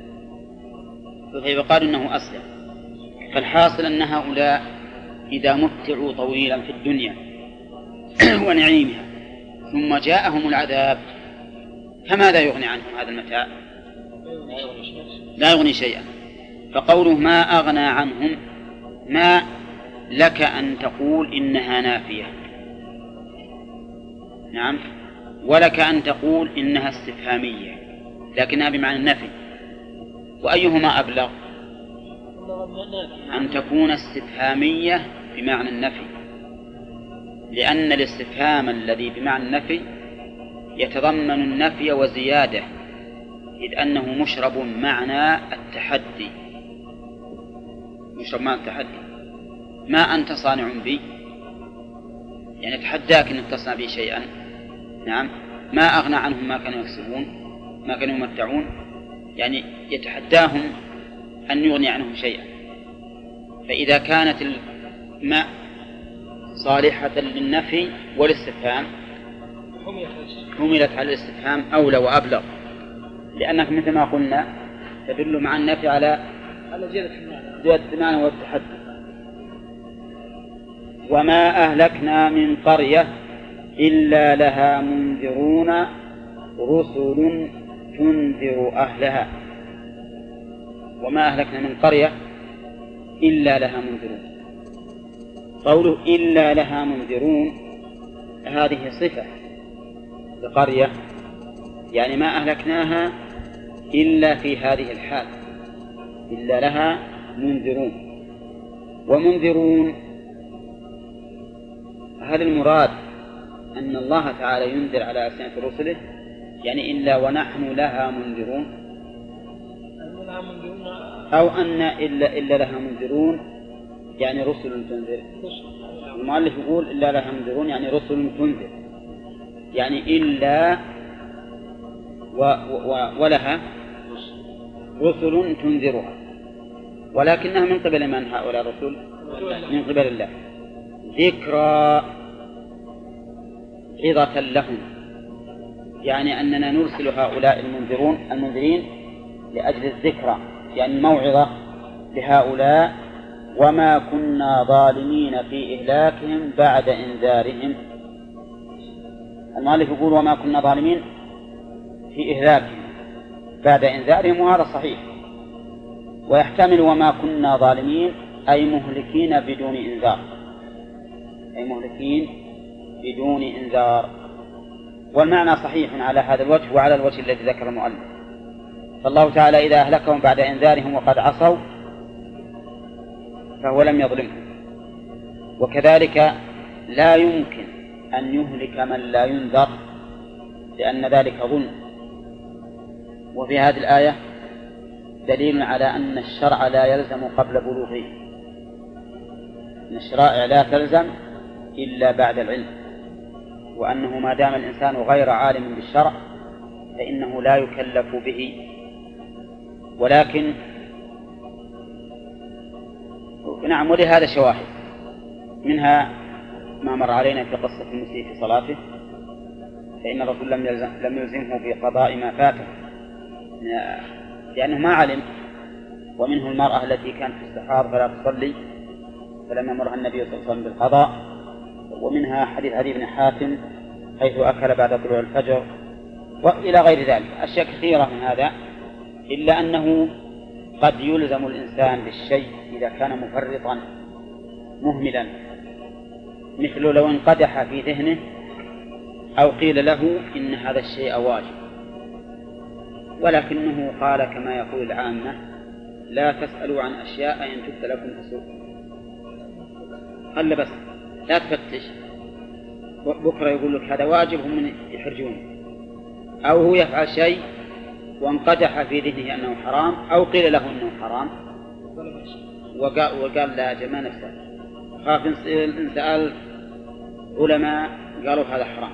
فيقال أنه أسلم. فالحاصل أن هؤلاء إذا متعوا طويلا في الدنيا ونعيمها ثم جاءهم العذاب فماذا يغني عنهم هذا المتاع؟ لا يغني شيئا. فقوله ما أغنى عنهم، ما لك أن تقول إنها نافية، نعم، ولك أن تقول إنها استفهامية لكنها بمعنى النفي، وأيهما أبلغ؟ أن تكون استفهامية بمعنى النفي، لأن الاستفهام الذي بمعنى النفي يتضمن النفي وزيادة إذ أنه مشرب معنى التحدي، مشرب معنى التحدي. ما أنت صانع بي، يعني تحداك أنك تصنع بي شيئا. نعم. ما أغنى عنهم ما كانوا يكسبون، ما كانوا يمتعون، يعني يتحداهم أن يغني عنهم شيئا. فإذا كانت الماء صالحة للنفي والاستفهام حملت على الاستفهام أولى وأبلغ، لأنك مثل ما قلنا تدل مع النفي على زيادة المعنى والتحدي. وما أهلكنا من قرية إلا لها منذرون رسل تنذر أهلها. وما أهلكنا من قرية إلا لها منذرون. قوله إلا لها منذرون هذه صفة لقرية، يعني ما أهلكناها إلا في هذه الحال، إلا لها منذرون. ومنذرون هل المراد أن الله تعالى ينذر على ألسنة رسله، يعني إلا ونحن لها منذرون، أو أن إلا لها منذرون يعني رسل تنذر؟ المؤلف يقول إلا لها منذرون يعني رسل تنذر، يعني إلا ولها رسل تنذرها، ولكنها من قبل من هؤلاء الرسل؟ من قبل الله. ذكرى عظة لهم، يعني أننا نرسل هؤلاء المنذرين لأجل الذكرى، يعني الموعظة لهؤلاء. وما كنا ظالمين في إهلاكهم بعد إنذارهم. المؤلف يقول وما كنا ظالمين في إهلاكهم بعد إنذارهم، وهذا صحيح. ويحتمل وما كنا ظالمين أي مهلكين بدون إنذار، أي مهلكين بدون إنذار. والمعنى صحيح على هذا الوجه وعلى الوجه الذي ذكر المؤلف. فالله تعالى إذا أهلكهم بعد إنذارهم وقد عصوا فهو لم يظلمهم. وكذلك لا يمكن أن يهلك من لا ينذر، لأن ذلك ظلم. وفي هذه الآية دليل على أن الشرع لا يلزم قبل بلوغه، أن الشرائع لا تلزم إلا بعد العلم، وأنه ما دام الإنسان غير عالم بالشرع فإنه لا يكلف به. ولكن نعم، ولهذا شواهد، منها ما مر علينا في قصة المسيء في صلاته، فإن الرسول لم يلزمه بقضاء ما فاته لأنه ما علم. ومنه المرأة التي كانت في السحار فلا تصلي فلم يمرها النبي صلى الله عليه وسلم بالقضاء. ومنها حديث عدي بن حاتم حيث أكل بعد طلوع الفجر، وإلى غير ذلك أشياء كثيرة من هذا. إلا أنه قد يلزم الإنسان بالشيء إذا كان مفرطا مهملا، مثل لو انقدح في ذهنه أو قيل له إن هذا الشيء واجب، ولكنه قال كما يقول العامة لا تسألوا عن أشياء إن تبت لكم تسوء. قال بس لا تفتش، بكرة يقول لك هذا واجب هم يحرجون، أو هو يفعل شيء وانقدح في ذهنه أنه حرام، أو قيل له أنه حرام وقال لا جمع نفسه، خاف إن سأل علماء قالوا هذا حرام،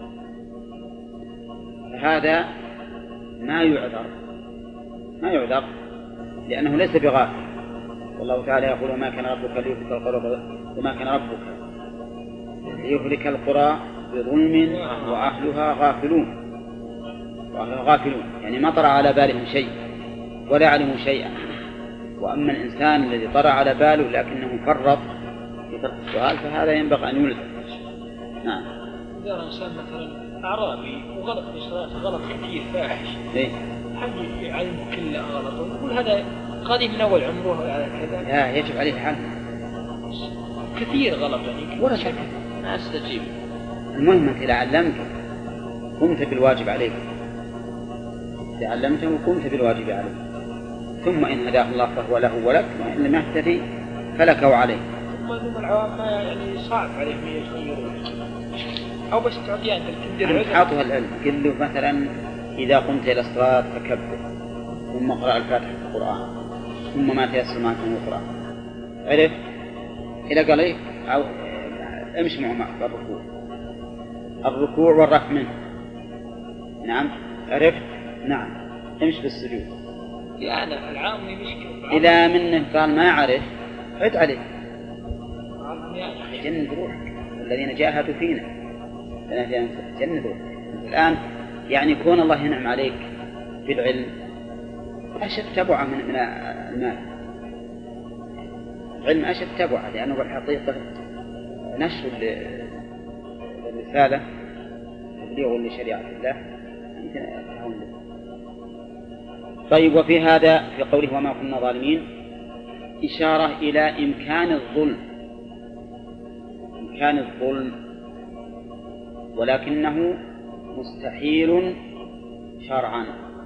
هذا ما يعذر لأنه ليس بغافل. والله تعالى يقول وما كان ربك ليهلك القرى وما كان ربك ليهلك القرى بظلم وأهلها غافلون، يعني ما طرأ على بالهم شيء ولا علموا شيئا. وأما الإنسان الذي طرأ على باله لكنه فرط في ترك السؤال فهذا ينبغي أن يلزم. نعم. إذا الإنسان مثلا أعرابي وغلط في صلاته غلط كثير فاحش، حد يعلمه كله غلط ويقول هذا قادم من أول عمره على كذا، لا يجب عليه الحل. كثير غلط يعني ولا شك ما استجيب. المهم أنت إذا علمته قمت بالواجب عليك، تعلمته وقمت بالواجب عليك، ثم إن هداه الله فهو له ولك، وإن لم يهتدي فلك وعليه. ثم أنهم العوام ما يعني صعب عليهم يغيرون، أو بس تعطيه أنت تدير أعطوها العلم، قل له مثلا إذا قمت إلى الصلاة فكبر، ثم اقرأ الفاتحة في القرآن، ثم ما تيسر معك من القرآن. عرف؟ إذا قال إيه أو امشي معه الركوع والرفع منه. نعم عرفت؟ نعم امشي بالسجود. يعني العامي مشكلة. إذا منه قال ما عرف عد عليه. يعني جند روحك الذين جاهدوا فينا جند روحك. الآن يعني كون الله ينعم عليك بالعلم أشد تبعه من المال. العلم أشد تبعه لأنه بالحقيقة نشر الرسالة تبليغ لشريعة الله. طيب وفي هذا في قوله وما كنا ظالمين إشارة إلى إمكان الظلم ولكنه مستحيل شرعا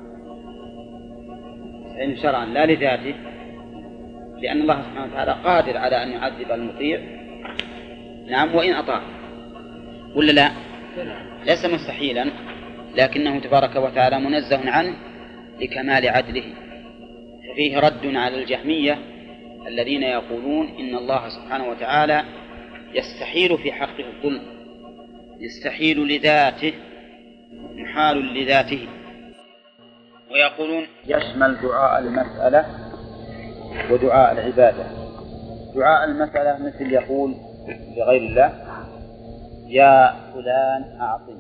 لا لذاته، لأن الله سبحانه وتعالى قادر على أن يعذب المطيع. نعم وإن أطاع ولا لا؟ ليس مستحيلا، لكنه تبارك وتعالى منزه عنه لكمال عدله. ففيه رد على الجهمية الذين يقولون إن الله سبحانه وتعالى يستحيل في حقه الظلم، يستحيل لذاته، محال لذاته. ويقولون يشمل دعاء المسألة ودعاء العبادة. دعاء المسألة مثل يقول لغير الله يا فلان أعطني،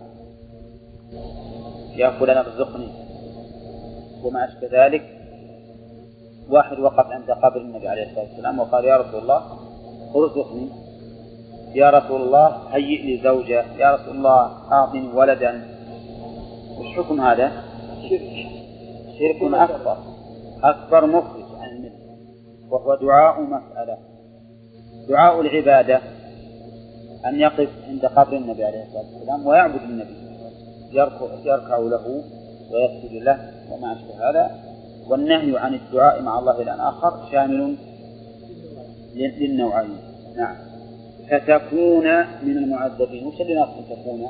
يا فلان ارزقني، وما أشبه ذلك. واحد وقف عند قبر النبي عليه الصلاة والسلام وقال يا رسول الله ارزقني، يا رسول الله هيئ لي زوجة، يا رسول الله أعطني ولدا. وش حكم هذا؟ شرك أكبر مخرج عن الملة، وهو دعاء مسألة. دعاء العبادة أن يقف عند قبر النبي عليه الصلاة والسلام ويعبد النبي، يركع له ويسجد له وما أشبه هذا. والنهي عن الدعاء مع الله إلى آخر شامل للنوعين. نعم. فتكون من المعذبين. وش اللي ناقص تكون؟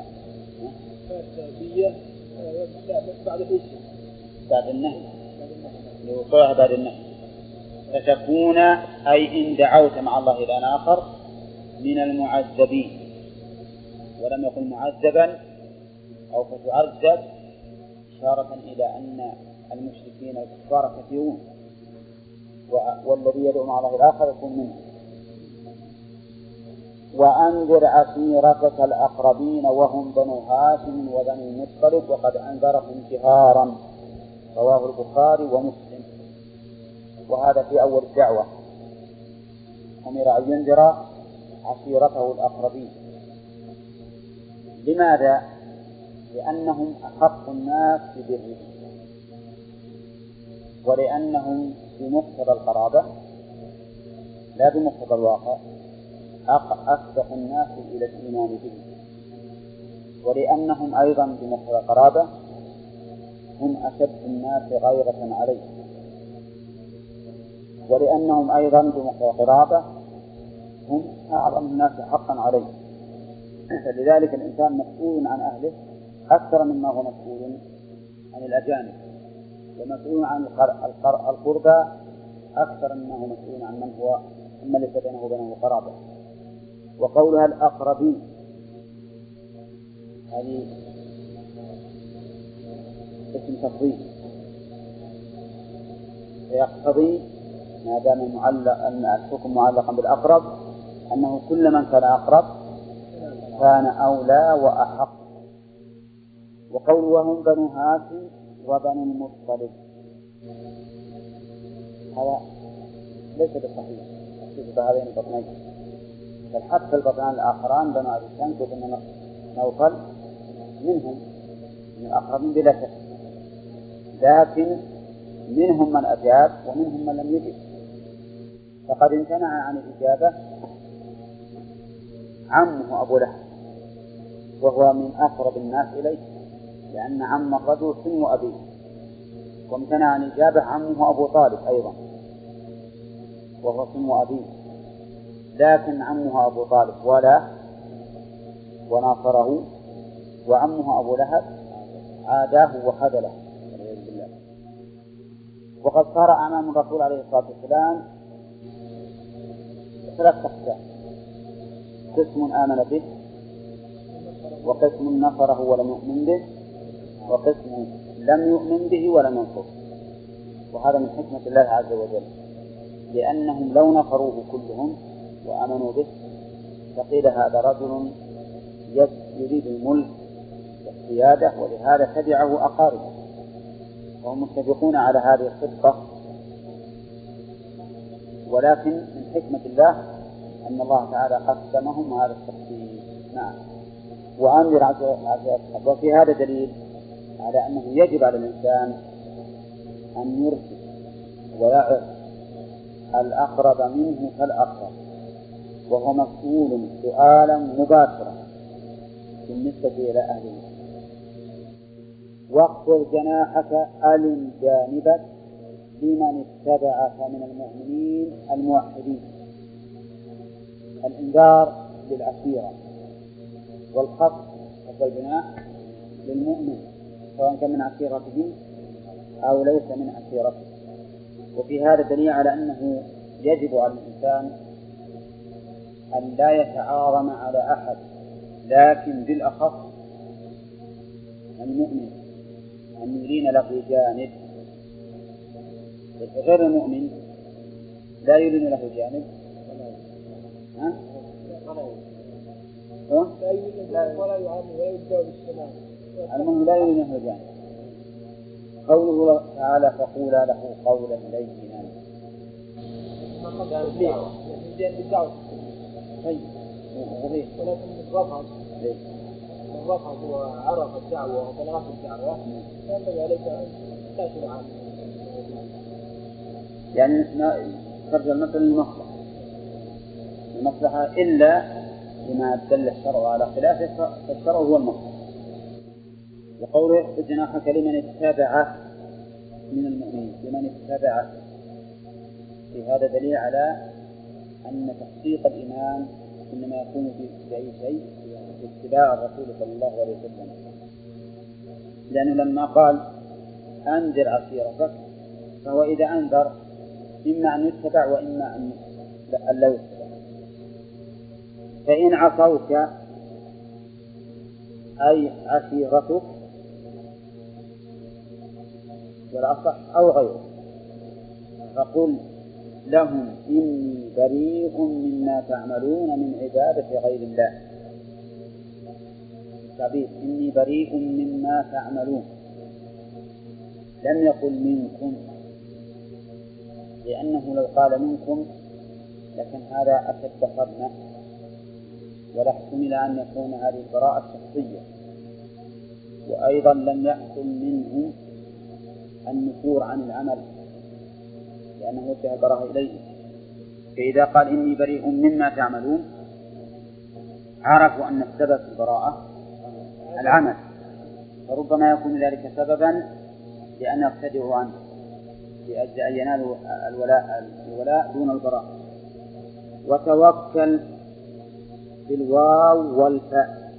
بعد النهي يوقعها بعد النهي. فتكون أي إن دعوت مع الله إلى آخر من المعذبين، ولم يقل معذبا أو فتعذب، إشارة إلى أن المشركين الكفار كثيرون، والذي يدعو مع الله الآخر يكون منهم. وأنذر عشيرتك الأقربين وهم بنو هاشم وبنو المطلب وقد أنذرهم جهارا، رواه البخاري ومسلم. وهذا في أول الدعوة، أمر أن ينذر عشيرته الأقربين. لماذا؟ لأنهم أحق الناس ببرهم، ولأنهم بمقتضى القرابة لا بمقتضى الواقع أسبق الناس إلى الإيمان به، ولأنهم أيضا بمقتضى القرابة هم أشد الناس غيرة عليه، ولأنهم أيضا بمقتضى القرابة هم أعظم الناس حقا عليه. فلذلك الإنسان مسؤول عن أهله أكثر مما هو مسؤول عن الأجانب، ومسؤول عن القربى أكثر مما هو مسؤول عن من هو ثم ليس بينه وبينه قرابة. وقولها الأقربين هذه اسم تفضيل، فيقتضي ما دام أن الحكم معلقا بالأقرب أنه كل من كان أقرب كان أولى وأحق. وقول وهم بنو هاشم وبنو المطلب هذا ليس بالصحيح، ليس هذين البطنين، بل حتى البطنان الآخران بنو أبي شمس وبنو نوفل منهم من الأقربين بلا شك، لكن منهم من أجاب ومنهم من لم يجب. فقد امتنع عن الإجابة عمه أبو لهب، وهو من أقرب الناس إليه، لأن عم الرجل سن أبيه. وامتنع عن الإجابة عمه أبو طالب أيضا، وهو سن أبيه، لكن عمه أبو طالب ولا وناصره، وعمه أبو لهب عاداه وخذله والعياذ بالله. وقد صار أمام الرسول عليه الصلاة والسلام 3 أقسام: قسم آمن به، وقسم نصره ولم يؤمن به، وقسم لم يؤمن به ولم ينصره. وهذا من حكمة الله عز وجل، لأنهم لو نصروه كلهم وآمنوا به فقيل هذا رجل يريد الملك والسيادة، ولهذا تبعه أقاربه، وهم متفقون على هذه الخطة. ولكن من حكمة الله أن الله تعالى قسمهم هذا التقسيم. نعم. وأنذر عشيرتك. وفي هذا دليل على أنه يجب على الإنسان أن يرسل ويعظ الأقرب منه فالأقرب، وهو مسؤول سؤالا مباشرا بالنسبة إلى أهله. واخفض جناحك ألن جانبك لمن اتبعك من المؤمنين الموحدين. الإنذار للعشيرة، والخفض والجناح للمؤمن سواء كان من عشيرته أو ليس من عشيرته. وفي هذا دليل على أنه يجب على الإنسان أن لا يتعاظم على أحد، لكن بالأخص المؤمن أن يلين له جانب. غير المؤمن لا يلين له جانب، ولا يعامل ولا يبدأ بالسلام. المؤمن لا يلين له جانب. قوله تعالى فقولا له قولا لينا. طيب ولكن الرفض وعرف الدعوة وبلغت الدعوة ينبغي عليك أن تأتي عنه. يعني ترجع مثل المصلحة إلا لما دل الشرع على خلافه، فالشرع هو المصلحة. وقوله اخفض جناحك لمن اتبعه من المؤمنين، لمن اتبعه، في هذا دليل على أن تحقيق الإيمان إنما يكون بأي شيء باتباع الرسول صلى الله عليه وسلم، لأنه لما قال أنذر عشيرتك فهو إذا أنذر إما أن يتبع وإما أن لا يتبع. فإن عصوك أي عشيرتك والأصح أو غيره فقل لهم إني بريء مما تعملون من عبادة غير الله. التعبير إني بريء مما تعملون، لم يقل منكم، لأنه لو قال منكم لكن هذا أشد حرمة، ولا احتمل أن يكون هذه البراءة شخصية. وأيضا لم يحصل منهم النفور عن العمل لأنه وجه البراءة إليه. فإذا قال إني بريء مما تعملون عرفوا أن السبب في البراءة العمل، فربما يكون ذلك سببا لأن يبتدعوا عنه لأجل أن ينالوا الولاء دون البراءة. وتوكل بالواو والفاء،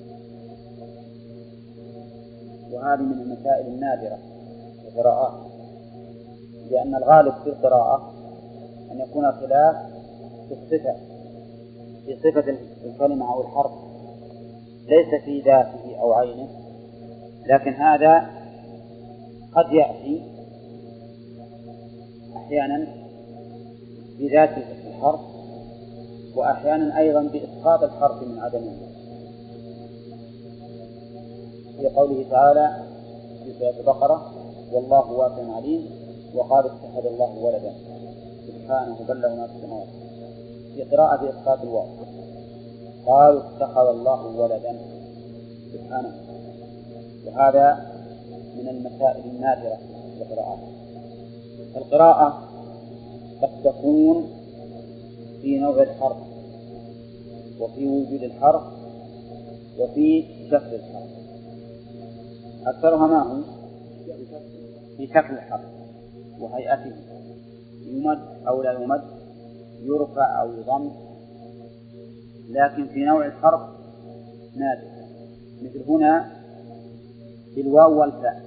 وهذه من المسائل النادرة في القراءات، لأن الغالب في القراءة أن يكون خلاف في الصفة، في صفة الكلمة أو الحرف، ليس في ذاته أو عينه، لكن هذا قد يأتي أحيانا بذات الحرف، وأحيانا أيضا بإسقاط الحرف من عدمه، في قوله تعالى في سورة البقرة والله واسع عليم وقال اتخذ الله ولدا سبحانه بل له ما في السماوات، في قراءة بإسقاط الواو قالوا اتخذ الله ولدا سبحانه. وهذا من المسائل النادرة في القراءات. القراءة قد تكون في نوع الحرف وفي وجود الحرف وفي شكل الحرف، أكثرها ما هو في شكل الحرف وهيئته، يمد أو لا يمد، يرفع أو يضم، لكن في نوع الحرف نادر، مثل هنا بالواو والفاء.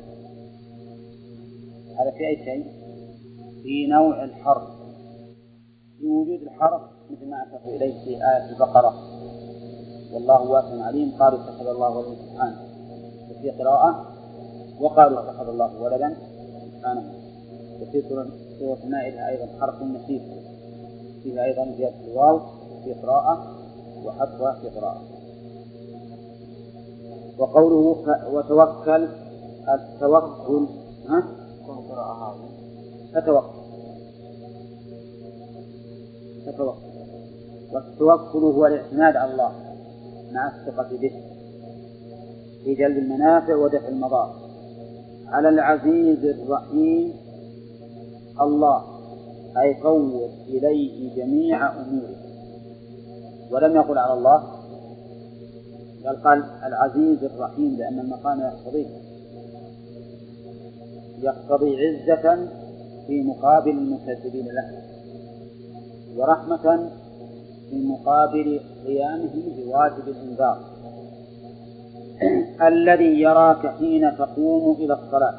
هذا في أي شيء؟ في نوع الحرف، في وجود الحرف مثل ما أشرت إليه في آية البقرة والله واسع عليم، قالوا اتخذ الله ولدا سبحانه، وفي قراءة وقالوا اتخذ الله ولدا سبحانه. وفي سورة المائدة أيضا حرف نسيب فيها أيضا زيادة الواو في قراءة وحذفها في قراءة. وقوله وتوكل، التوكل فتوكل، والتوكل هو الاعتماد على الله مع الثقة به في جلب المنافع ودفع المضار، على العزيز الرحيم الله، أي فوض إليه جميع أموره. ولم يقل على الله، بل قال العزيز الرحيم، لأن المقام يقتضي عزة في مقابل المكذبين له، ورحمة في مقابل قيامه بواجب الإنذار. الذي يراك حين تقوم إلى الصلاة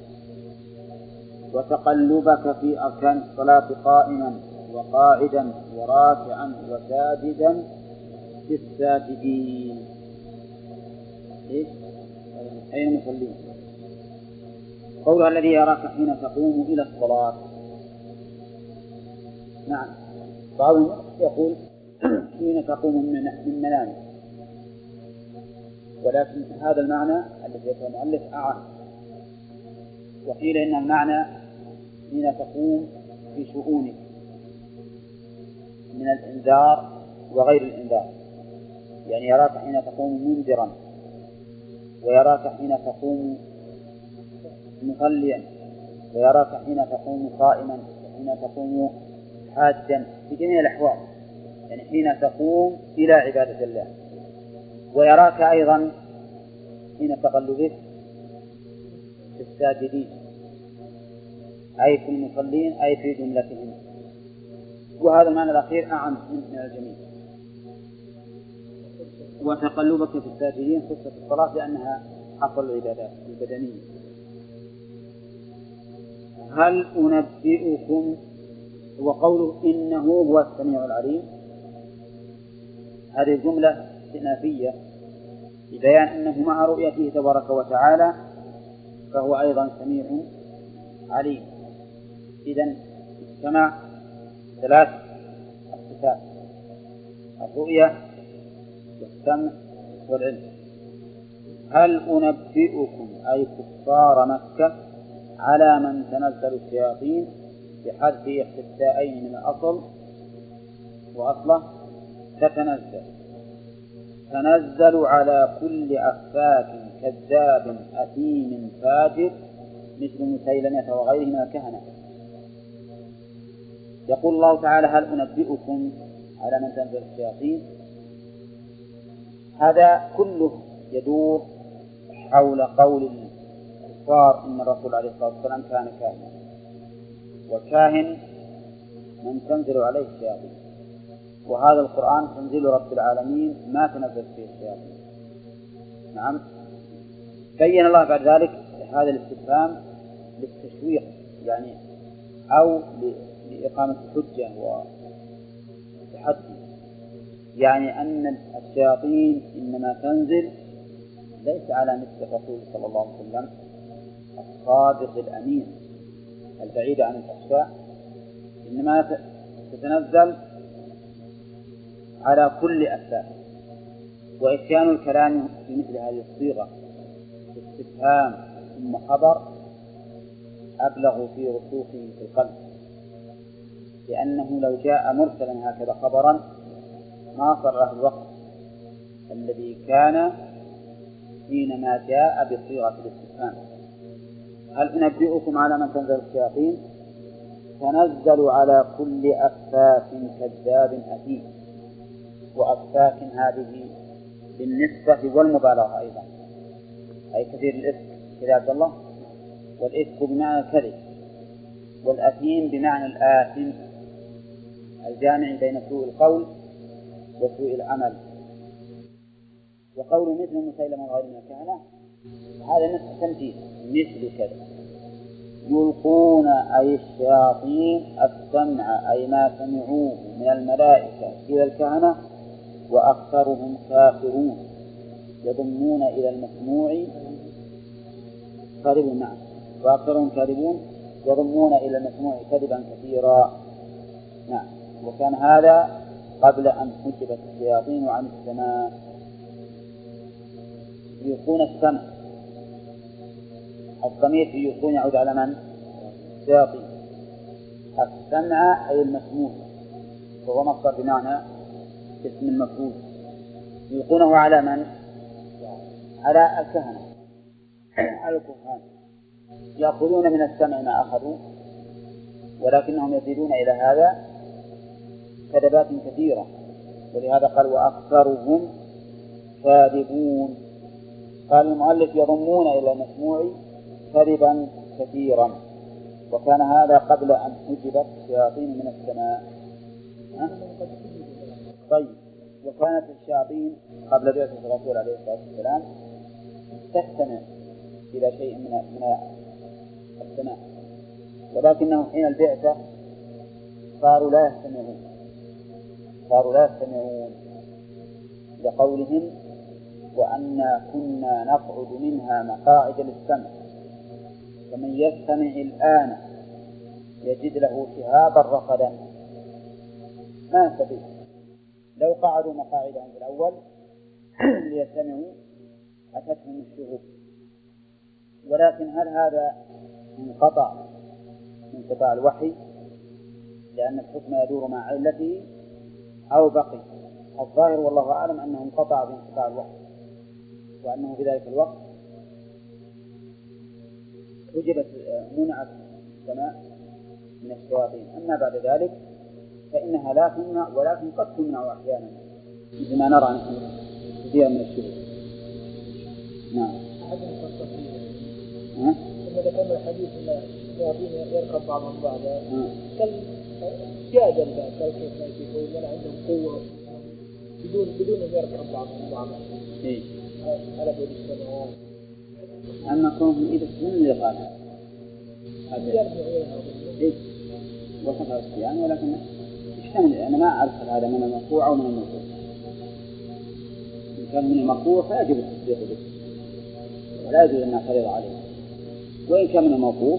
وتقلبك في أركان الصلاة قائما وقاعدا وراكعا وساجدا في الساجدين. أي المصلين. قولها الذي يراك حين تقوم إلى الصلاة، نعم، بعضهم يقول حين تقوم من منامك، ولكن هذا المعنى الذي يذكره المؤلف أعم، وقيل إن المعنى حين تقوم في شؤونك من الإنذار وغير الإنذار، يعني يراك حين تقوم منذرا، ويراك حين تقوم مصليا، ويراك حين تقوم صائما، حين تقوم حاجا، في جميع الأحوال، يعني حين تقوم إلى عبادة الله. ويراك أيضا حين تقلبك في الساجدين، أي في المصلين، أي في جملتهم. وهذا المعنى الأخير أعم من الجميع. وتقلبك في الساجدين خصة الصلاة لأنها أفضل العبادات البدنية. هل أنبئكم، وقوله إنه هو السميع العليم، هذه الجملة استئنافية لبيان أنه مع رؤيته تبارك وتعالى فهو أيضا سميع عليم. إذن اجتمع ثلاث الصفات: الرؤية والسمع والعلم. هل أنبئكم أي كفار مكة على من تنزل الشياطين، بحذف إحدى التاءين من الأصل، وأصله تنزل على كل أفاك كذاب أثيم فاجر مثل مسيلمة وغيره من الكهنة. يقول الله تعالى هل أنبئكم على من تنزل الشياطين، هذا كله يدور حول قول الكفار إن الرسول عليه الصلاة والسلام كان كاهنا، والكاهن من تنزل عليه الشياطين، وهذا القرآن تنزيل رب العالمين ما تنزل فيه الشياطين. نعم. بين الله بعد ذلك هذا الاستفهام للتشويق، يعني أو لإقامة الحجة والتحدي، يعني أن الشياطين إنما تنزل ليس على مثل الرسول صلى الله عليه وسلم الصادق الأمين البعيد عن الفحشاء، إنما تتنزل على كل أفاك. وإتيان الكلام في مثل هذه الصيغة استفهام ثم خبر أبلغ في رسوخه في القلب، لأنه لو جاء مرسلا هكذا خبرا ما صار له الوقت الذي كان حينما جاء بصيغة الاستفهام. هل أنبئكم على من تنزل الشياطين، تنزل على كل أفاك كذاب أثيم. وأفاك هذه بالنسبة والمبالغة أيضا، أي كثير الإفك كذا عبد الله، والإفك بمعنى الكذب، والأثيم بمعنى الآثم الجامع بين سوء القول وسوء العمل. وقول مثل مسيلمة وغير من الكهنة هذا تمثيل مثل كذا. يلقون أي الشياطين السمع أي ما سمعوه من الملائكة إلى الكهنة وأكثرهم كافرون، يضمون إلى المسموع كاذبون. نعم، وأكثرهم كاذبون يضمون إلى المسموع كذبا كثيرا. نعم، وكان هذا قبل أن حجبت الشياطين عن السماء. يلقون السمع، الضمير في يلقون يعود على من؟ الشياطين. السمع أي المسموع، وهو مصدر بمعنى اسم المفعول. يلقونه على من؟ على الكهنة، على الكهان. يأخذون من السمع ما أخذوا، ولكنهم يزيدون إلى هذا كذبات كثيرة، ولهذا قال وأكثرهم كاذبون. قال المؤلف يضمون إلى المسموع كذبا كثيرا، وكان هذا قبل أن حجبت الشياطين من السماء. طيب، وكانت الشياطين قبل بعثة الرسول عليه الصلاة والسلام تستمع إلى شيء من السماء، ولكنهم حين البعثة صاروا لا يستمعون لقولهم وأنا كنا نقعد منها مقاعد للسمع فمن يستمع الآن يجد له شهابا رصدا. ما يستطيع. لو قعدوا مقاعدهم في الأول ليستمعوا أتتهم الشهوب، ولكن هل هذا انقطاع الوحي لأن الحكم يدور مع علته أو بقي؟ الظاهر والله أعلم أنه انقطع بانقطاع الوحي، وأنه في ذلك الوقت منعت السماء من الشياطين. أما بعد ذلك فإنها لا تمنع، ولكن قد تمنع أحيانا مثل ما نرى نحن كثيرا من الشهور. نعم. ثم ذكرنا الحديث أن الشياطين يركب بعضهم بعضا كالجادل كيف يكون من عندهم قوة بدون أن يركب بعضهم بعضا. على بعد السماوات. أما كونهم إذا من اللي قال وصف الصيام، ولكن يحتمل. أنا ما أعرف هذا من المرفوع أو من الموقوف. إن كان من المرفوع فيجب التصديق به ولا يجوز أن نعترض عليه، وإن كان من الموقوف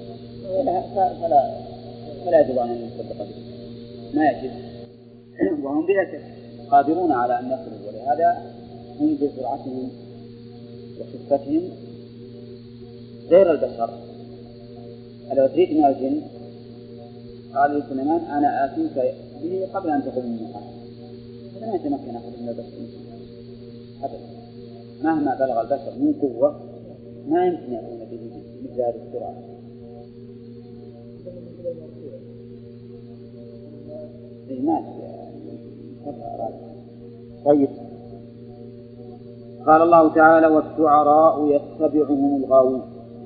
فلا يجب أن نصدق به، ما يجب. وهم بلا شك قادرون على أن يخرجوا، ولهذا هم بسرعتهم وخفتهم غير البشر. العفريت من الجن قال لسليمان أنا آتيك به قبل أن تقوم من مقام. هذا ما يتمكن أحد من البشر أبدا، مهما بلغ البشر من قوة ما يمكن يكون به مثل هذه السرعة. طيب، قال الله تعالى والشعراء يتبعهم الغاوون.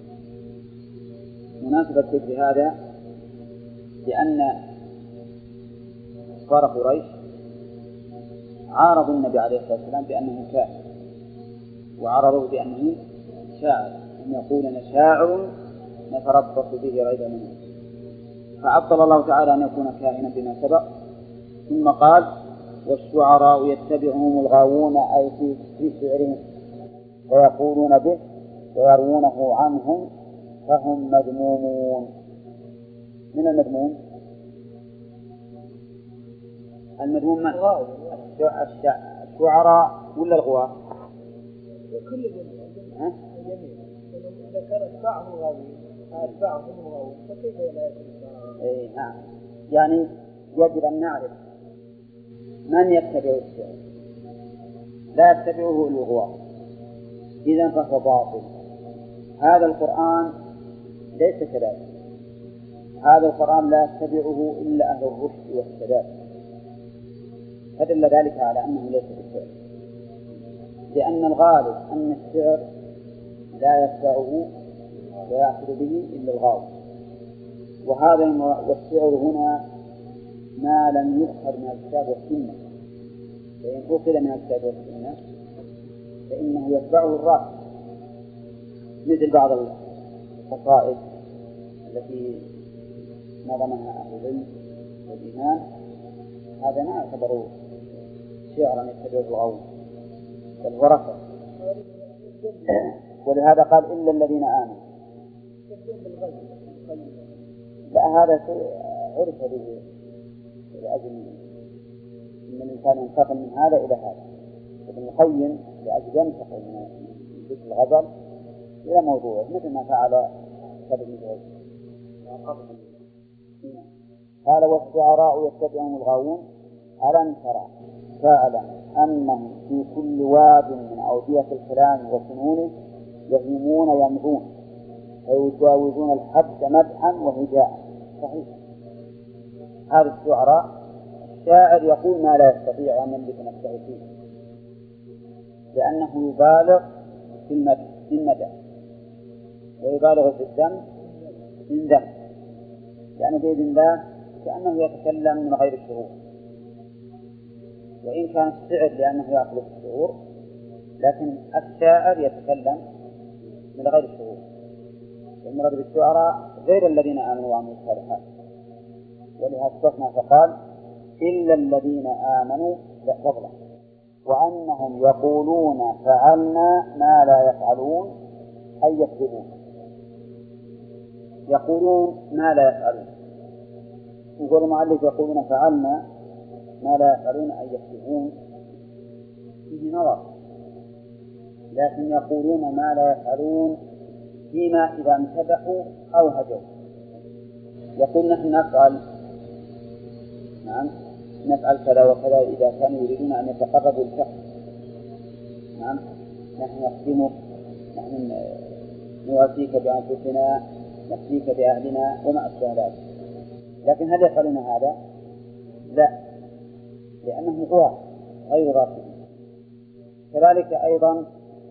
مناسبة ذكر هذا لأن كفار قريش عارضوا النبي عليه الصلاة والسلام بأنه كاهن، وعرضوا بأنه شاعر، أن يقولون شاعر نتربص به ريب منه، فأبطل الله تعالى أن يكون كاهنا بما سبق، ثم قال والشعراء يتبعهم الغاوون أي في شعرهم ويقولون به ويروونه عنهم فهم مذمومون. من المذموم؟ المذموم من؟ الشعراء ولا الغواة؟ كل جميع إذا كان أتباعهم غاوين فكيف لا يكون؟ نعم، يعني يجب أن نعرف من يتبع الشعر، لا يتبعه الغواة، إذن فهو باطل. هذا القرآن ليس كذلك، هذا القرآن لا يتبعه إلا أهل الرشد والسداد، فدل ذلك على أنه ليس بالشعر، لأن الغالب أن الشعر لا يتبعه ويأخذ به إلا الغاوي. والشعر هنا ما لم يؤخذ من الكتاب والسنة، فإن أخذ من الكتاب والسنة فإنه يتبعه الراشد مثل بعض القصائد التي نظمها أهل العلم والإيمان، هذا ما يعتبر شعرا يتبع الغول بل هو رفع. ولهذا قال إلا الذين آمنوا. لا، هذا عرف به لأجل أن الإنسان ينتقل من هذا إلى هذا. ابن القيم لأجل ينتقل من ذكر الغزل إلى موضوع مثل ما فعل كتاب ابن جريج. قال والشعراء يتبعهم الغاوون ألم ترى فاعلم أنهم في كل واد من أودية الكلام وفنونه يهيمون يمضون ويجاوزون الحد مدحا وهجاء. صحيح، هذا الشعراء الشاعر يقول ما لا يستطيع أن يملك نفسه فيه، لأنه يبالغ في المدح ويبالغ في الذم من ذم، لأنه بإذن الله كأنه يتكلم من غير الشعور، وإن كان الشعر لأنه يأخذ الشعور، لكن الشاعر يتكلم من غير الشعور. المراد بالشعراء غير الذين آمنوا وعملوا الصالحات، ولهذا استثنى فقال إلا الذين آمنوا فضلا وأنهم يقولون فعلنا ما لا يفعلون أي يكذبون. يقولون ما لا يفعلون، يقول المؤلف يقولون فعلنا ما لا يفعلون أي يكذبون، فيه نظر، لكن يقولون ما لا يفعلون فيما إذا امتدحوا أو هجوا. يقول نحن نفعل، نعم نفعل كذا وكذا إذا كانوا يريدون أن يتقربوا لشخص، نعم نحن نخدمك، نحن نواسيك بأنفسنا، نحميك بأهلنا وما أشبه ذلك. لكن هل يفعلون هذا؟ لا، لأنهم غير راشدين. كذلك أيضا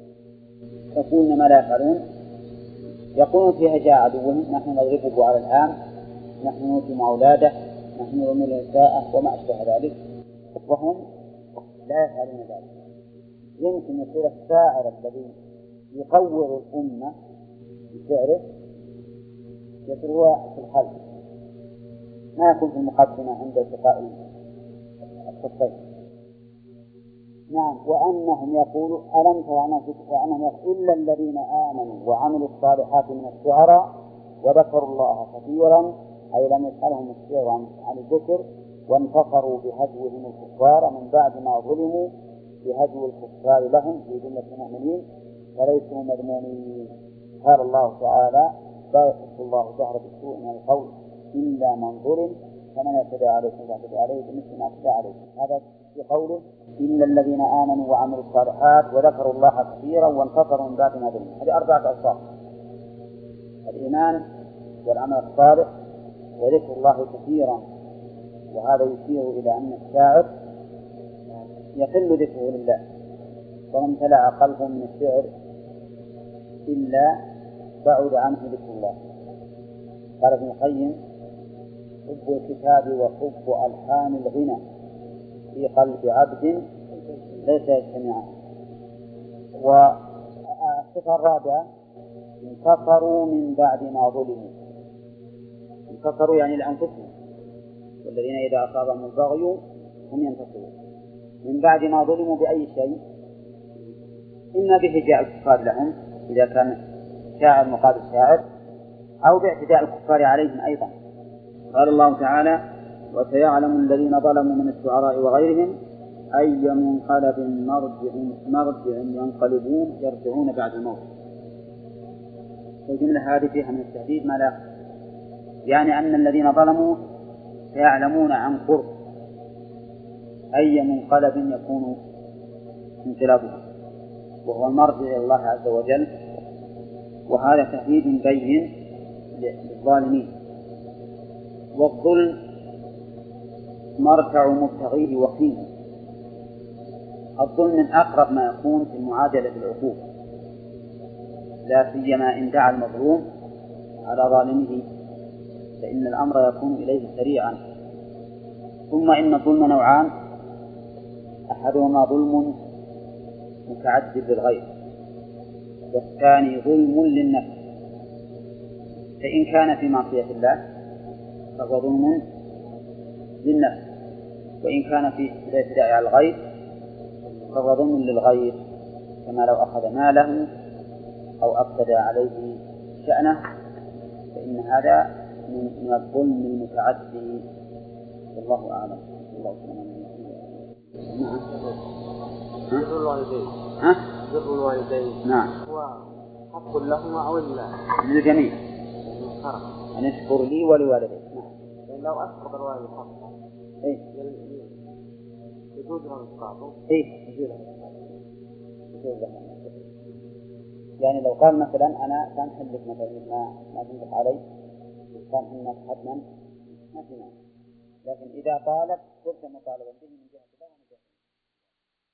يقولون ما لا يفعلون، يقولون في هجاء عدوهم نحن نضربه على الهام، نحن نوتم أولاده، نحن نرمي النساء وما أشبه ذلك، وهم لا يفعلون ذلك. يمكن يصير الشاعر الذي يقور الأمة بشعره يصير هو في الخلف، ما يكون في المقدمة عند التقاء الصفين. نعم، وأنهم يقولوا ألم تر وأنهم يقولوا إلا الذين آمنوا وعملوا الصالحات من الشعراء وذكروا الله كثيرا، أي لم يسألهم الشعر عن الذكر، وانتصروا بهجوهم الكفار من بعد ما ظلموا بهجو الكفار لهم في جملة المؤمنين فليسوا مذمومين. قال الله تعالى لا يحب الله جهر بالسوء من القول إلا من ظلم فمن اعتدى عليكم فاعتدوا عليه بمثل ما اعتدى عليكم. هذا في قوله إلا الذين آمنوا وعملوا الصالحات وذكروا الله كثيرا وانتصروا من بعد ما ظلموا. هذه 4 ألفاظ: الإيمان والعمل الصالح وذكر الله كثيرا. وهذا يشير إلى أن الشاعر يقل ذكره لله، وما امتلأ قلبه من الشعر إلا بعد عنه ذكر الله. قال ابن القيم حب الكتاب وحب ألحان الغنى في قلب عبد ليس يجتمعان. والصفة الرابعة انتصروا من بعد ما ظلموا. انتصروا يعني لأنفسهم، والذين إذا أصابهم البغي هم ينتصرون من بعد ما ظلموا بأي شيء؟ إما بهجاء الكفار لهم إذا كان شاعر مقابل شاعر، أو باعتداء الكفار عليهم أيضا. قال الله تعالى وسيعلم الذين ظلموا من الشعراء وغيرهم أي منقلب مرجع ينقلبون يرجعون بعد الموت. الجملة هذه فيها من التهديد ما لا، يعني أن الذين ظلموا سيعلمون عن قرب أي منقلب يكون انقلابهم، وهو المرجع إلى الله عز وجل. وهذا تهديد بين للظالمين. والظلم مرجع مبتغيه وخيمه. الظلم من أقرب ما يكون في المعادلة بالعقوبة، لا سيما إن دعا المظلوم على ظالمه فإن الأمر يكون إليه سريعا. ثم إن الظلم نوعان: أحدهما ظلم متعدد للغير، والثاني ظلم للنفس. فإن كان في معصية الله فهو ظلم للنفس، وإن كان في الاعتداء على الغير فهو ظلم للغير، كما لو أخذ ماله أو أفسد عليه شأنه، فإن هذا من الظلم المتعدي. والله أعلم. الله سبحانه بر الوالدين نعم هو حق لهما أو للجميع أن يشكر لي ولوالدي. نعم. لو أسقط الوالد حقه يجوز له إسقاطه. يجوز له. يعني لو قال مثلا أنا سامح لك مثلا ما تنطق علي سامح الناس حتما ما في مانع، لكن إذا طالب صرت مطالبا به